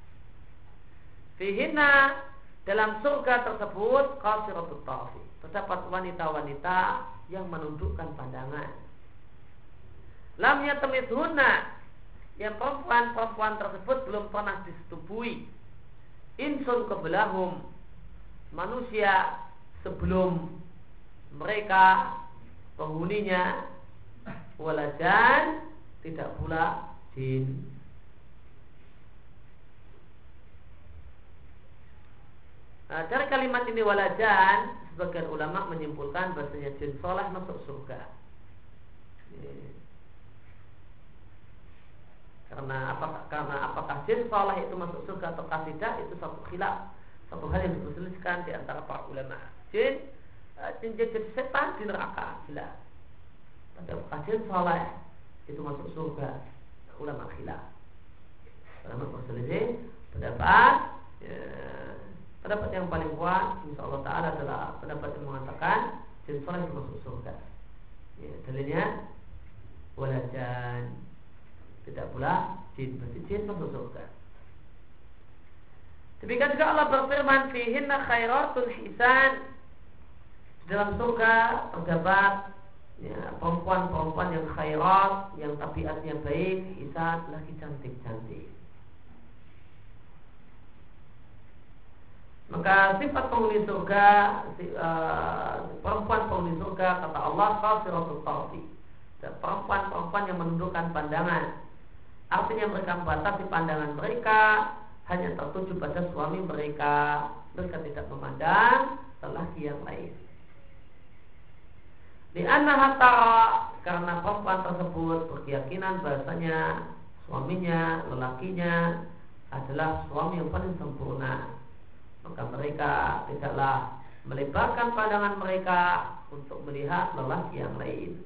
Fihinna, dalam surga tersebut, qasiratut tarfi, terdapat wanita-wanita yang menundukkan pandangan. Lam yatamithunna, yang perempuan-perempuan tersebut belum pernah disetubui insun qablahum, manusia sebelum mereka penghuninya, walajan, tidak pula jin. Nah, dari kalimat ini walajan, sebagian ulama menyimpulkan bahasanya jin soleh masuk surga. Ini. Karena apa? Karena apakah jin soleh itu masuk surga atau tidak, itu satu khilaf, satu hal yang diperselisihkan di antara para ulama. Jin Jin jadi setan di neraka, jelas. Tapi apakah jin saleh itu masuk surga? Ulama khilaf. Ulama berselisih pendapat. Ya, pendapat yang paling kuat, insyaallah taala adalah pendapat yang mengatakan jin saleh itu masuk surga. Ya, dalilnya walajan, tidak pula jin, berarti jin masuk surga. Demikian juga Allah berfirman, fihinna khairatun hisan. Dalam surga terdapat ya, perempuan-perempuan yang khairat, yang tabiatnya baik, hisan, lagi cantik-cantik. Maka sifat penghuni surga, si, uh, perempuan penghuni surga, kata Allah, qasiratut tarfi, perempuan-perempuan yang menundukkan pandangan. Artinya mereka membatasi pandangan mereka hanya tertuju pada suami mereka. Mereka tidak memandang lelaki yang lain. Di annaha tara, karena perempuan tersebut berkeyakinan bahasanya suaminya, lelakinya adalah suami yang paling sempurna, maka mereka tidaklah melebarkan pandangan mereka untuk melihat lelaki yang lain.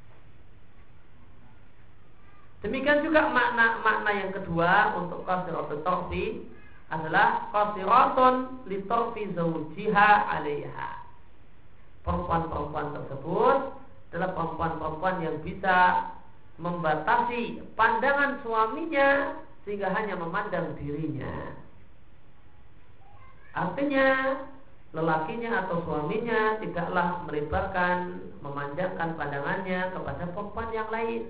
Demikian juga makna-makna yang kedua untuk qasiratut tarfi adalah qasiratun li tarfi zawjiha 'alaiha. Perempuan-perempuan tersebut adalah perempuan-perempuan yang bisa membatasi pandangan suaminya sehingga hanya memandang dirinya. Artinya lelakinya atau suaminya tidaklah melebarkan, memanjangkan pandangannya kepada perempuan yang lain.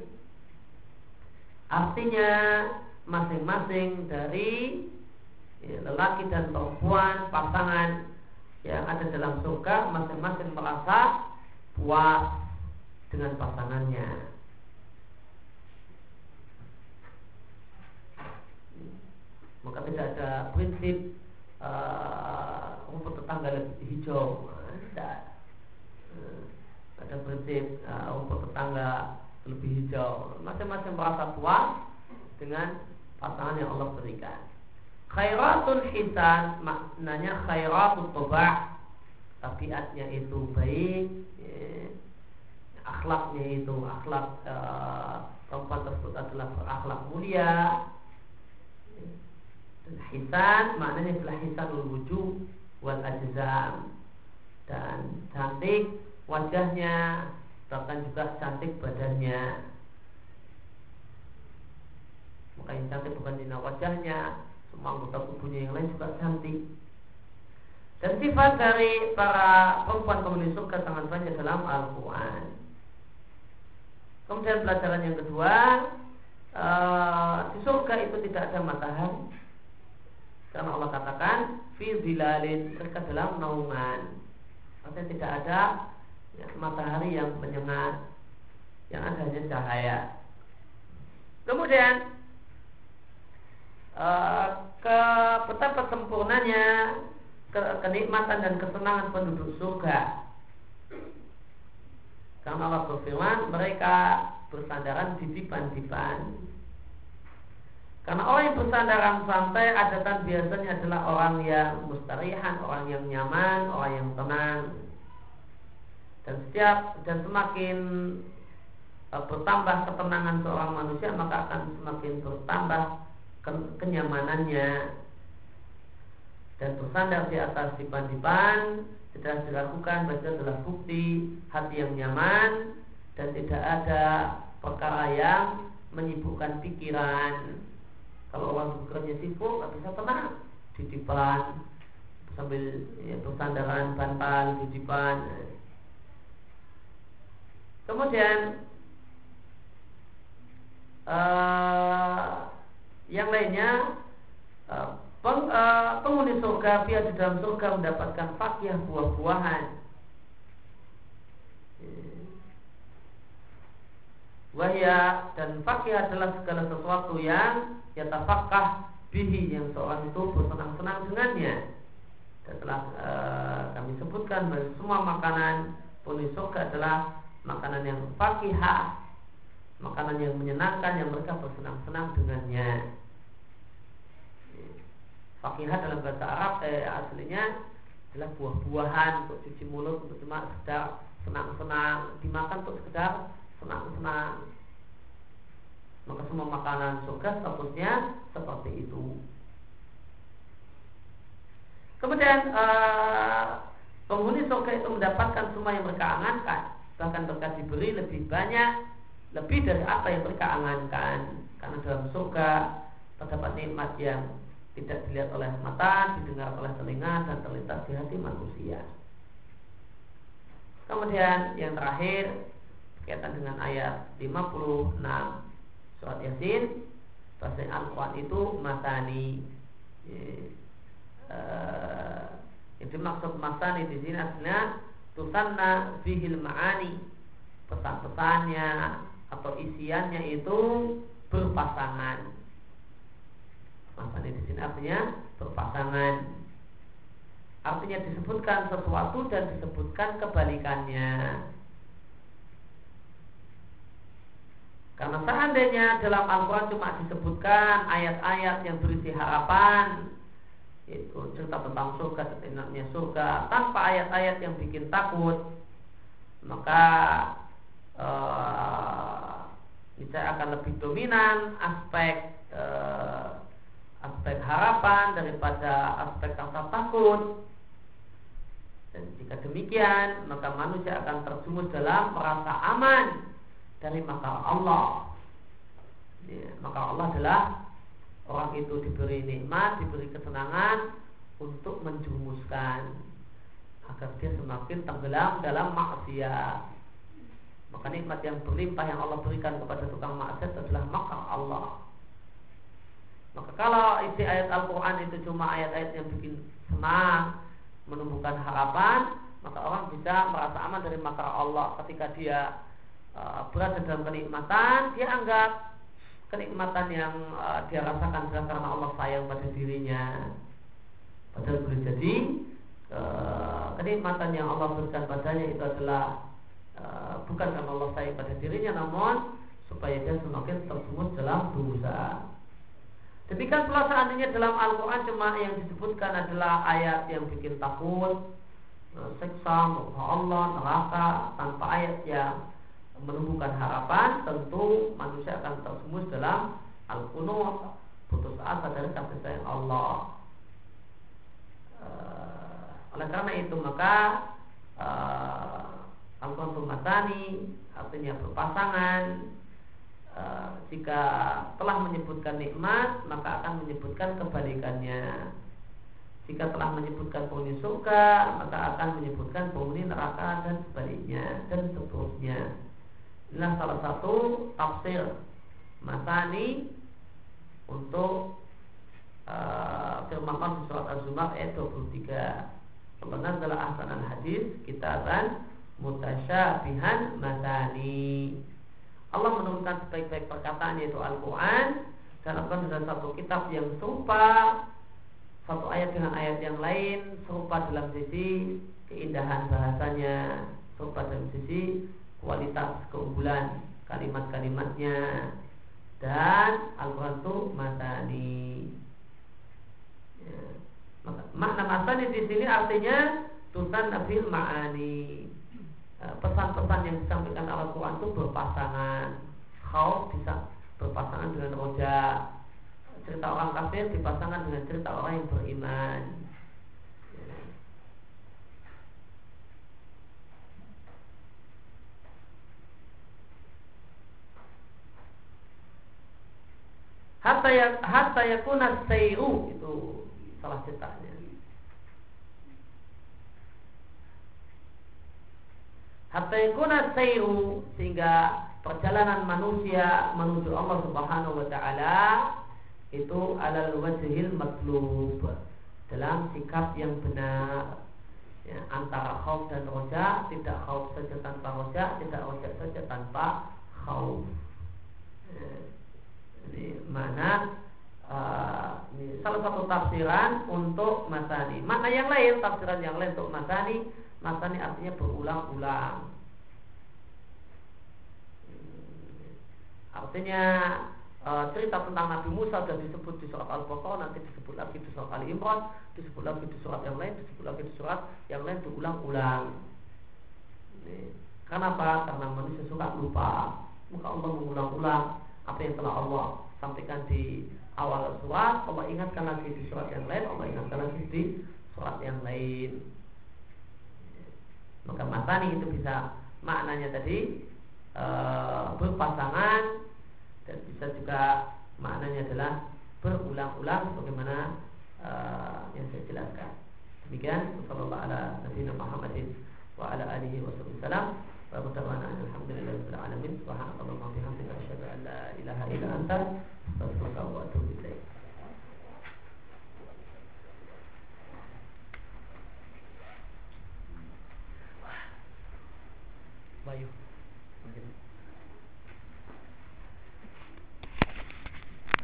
Artinya masing-masing dari ya, lelaki dan perempuan pasangan yang ada dalam surga masing-masing merasa puas dengan pasangannya. Maka tidak ada prinsip uh, rumput tetangga lebih hijau. Tidak uh, ada prinsip uh, rumput tetangga lebih hijau. Masing-masing merasa puas dengan pasangan yang Allah berikan. Khairatun hisan, maknanya khairatut toba', tabiatnya itu baik, ya. akhlaknya itu akhlak e, perempuan tersebut adalah berakhlak mulia. Dan hisan maknanya adalah hisanul wujuh wal ajzam, dan cantik wajahnya, bahkan juga cantik badannya. Maka yang cantik bukan hanya wajahnya, semua anggota tubuhnya yang lain juga cantik. Dan sifat dari para perempuan penghuni surga sangat banyak dalam Al-Quran. Kemudian pelajaran yang kedua, uh, di surga itu tidak ada matahari, karena Allah katakan fi zilalin, mereka dalam naungan. Artinya tidak ada ya, matahari yang menyengat, yang ada hanya cahaya. Kemudian uh, ke betapa sempurnanya ke, kenikmatan dan kesenangan penduduk surga. Karena Allah berfirman, mereka bersandaran di dipan-dipan. Karena orang yang bersandaran santai adatan biasanya adalah orang yang mustarihan, orang yang nyaman, orang yang tenang. Dan setiap dan semakin uh, bertambah ketenangan seorang manusia, maka akan semakin bertambah ke- kenyamanannya. Dan bersandar di atas dipan-dipan tidak dilakukan baca adalah bukti hati yang nyaman dan tidak ada perkara yang menyibukkan pikiran. Kalau orang bekerja sibuk nggak bisa tenang di dipan sambil ya, bersandaran bantal di dipan. Kemudian uh, yang lainnya uh, Peng, uh, penghuni surga, pihak di dalam surga mendapatkan fakih buah-buahan. Wahya dan fakih adalah segala sesuatu yang yatafakkah bihi, yang seorang itu bersenang-senang dengannya. Dan telah uh, kami sebutkan bahwa semua makanan penghuni surga adalah makanan yang fakihah, makanan yang menyenangkan, yang mereka bersenang-senang dengannya. Fakihah dalam bahasa Arab eh, aslinya adalah buah-buahan untuk cuci mulut, untuk cuma sekedar senang-senang, dimakan untuk sekedar senang-senang. Maka semua makanan surga statusnya seperti itu. Kemudian eh, penghuni surga itu mendapatkan semua yang mereka angankan, bahkan mereka diberi lebih banyak, lebih dari apa yang mereka angankan. Karena dalam surga terdapat nikmat yang tidak dilihat oleh mata, didengar oleh telinga, dan terlintas di hati manusia. Kemudian yang terakhir berkaitan dengan ayat lima puluh enam surat Yasin, bahasa Al-Quran itu masani. Yang dimaksud masani di sini aslinya tusanna bihil ma'ani, pesan-pesannya atau isiannya itu berpasangan. Masani di sini artinya berpasangan. Artinya disebutkan sesuatu dan disebutkan kebalikannya. Karena seandainya dalam Al-Quran cuma disebutkan ayat-ayat yang berisi harapan, itu cerita tentang surga dan enaknya surga, tanpa ayat-ayat yang bikin takut, maka uh, bisa akan lebih dominan aspek uh, aspek harapan daripada aspek rasa takut. Dan jika demikian, maka manusia akan terjumus dalam merasa aman dari makar Allah. Ya, maka Allah adalah orang itu diberi nikmat, diberi kesenangan untuk menjurumuskan agar dia semakin tenggelam dalam maksiat. Maka nikmat yang berlimpah yang Allah berikan kepada tukang maksiat adalah makar Allah. Maka kalau isi ayat Al-Quran itu cuma ayat-ayat yang bikin senang, menumbuhkan harapan, maka orang bisa merasa aman dari makar Allah. Ketika dia uh, berada dalam kenikmatan, dia anggap kenikmatan yang uh, dia rasakan adalah karena Allah sayang pada dirinya. Padahal boleh jadi uh, kenikmatan yang Allah berikan padanya itu adalah uh, bukan karena Allah sayang pada dirinya, namun supaya dia semakin terjumus dalam dosa. Demikian pula seandainya dalam Al-Quran cuma yang disebutkan adalah ayat yang bikin takut, siksa, murka Allah, neraka, tanpa ayat yang menumbuhkan harapan, tentu manusia akan tersumus dalam al-qunut, putus asa dari kasih sayang Allah. Uh, oleh karena itu maka uh, al-qunut matani artinya berpasangan. Uh, jika telah menyebutkan nikmat, maka akan menyebutkan kebalikannya. Jika telah menyebutkan penghuni surga, maka akan menyebutkan penghuni neraka dan sebaliknya dan seterusnya. Inilah salah satu tafsir Masani untuk uh, firman Allah di surat Az-Zumar ayat dua puluh tiga. Karena adalah ahsanal hadis kitaban mutasyabihan Masani. Allah menurunkan sebaik-baik perkataan yaitu Al-Quran dan Al-Quran adalah satu kitab yang serupa, satu ayat dengan ayat yang lain, serupa dalam sisi keindahan bahasanya, serupa dalam sisi kualitas keunggulan kalimat-kalimatnya, dan Al-Quran itu matani. Ya. Makna matani di sini artinya tusan nabil ma'ani. Pesan-pesan yang disampaikan Al-Quran itu berpasangan. Khauf bisa berpasangan dengan roja. Cerita orang kafir dipasangkan dengan cerita orang yang beriman. Hatta ya hatta yakuna sayru, itu salah cetaknya. Hatta yakuna sayru, sehingga perjalanan manusia menuju Allah Subhanahu wa taala itu alal wajhil matlub, dalam sikap yang benar, ya, antara khauf dan roja, tidak khauf saja tanpa roja, tidak roja saja tanpa khauf. Ya, ini mana uh, ini salah satu tafsiran untuk masani. Makna yang lain, tafsiran yang lain untuk masani, masani artinya berulang-ulang. Artinya e, cerita tentang Nabi Musa sudah disebut di surat Al-Baqarah, nanti disebut lagi di surat Al-Imran, disebut lagi di surat yang lain, disebut lagi di surat yang lain, diulang-ulang. Karena apa? Karena manusia suka lupa. Maka Allah mengulang-ulang apa yang telah Allah sampaikan di awal surat, Allah ingatkan lagi di surat yang lain, Allah ingatkan lagi di surat yang lain. Maka matani itu bisa maknanya tadi e, berpasangan, dan bisa juga maknanya adalah berulang-ulang sebagaimana uh, yang saya jelaskan. Demikian, sallallahu ala nabiyina Muhammadin wa ala alihi wasallam. Wa ta'ala alhamdulillahirabbil alamin. Subhanallah wa bihamdihi asyhadu an la ilaha illa anta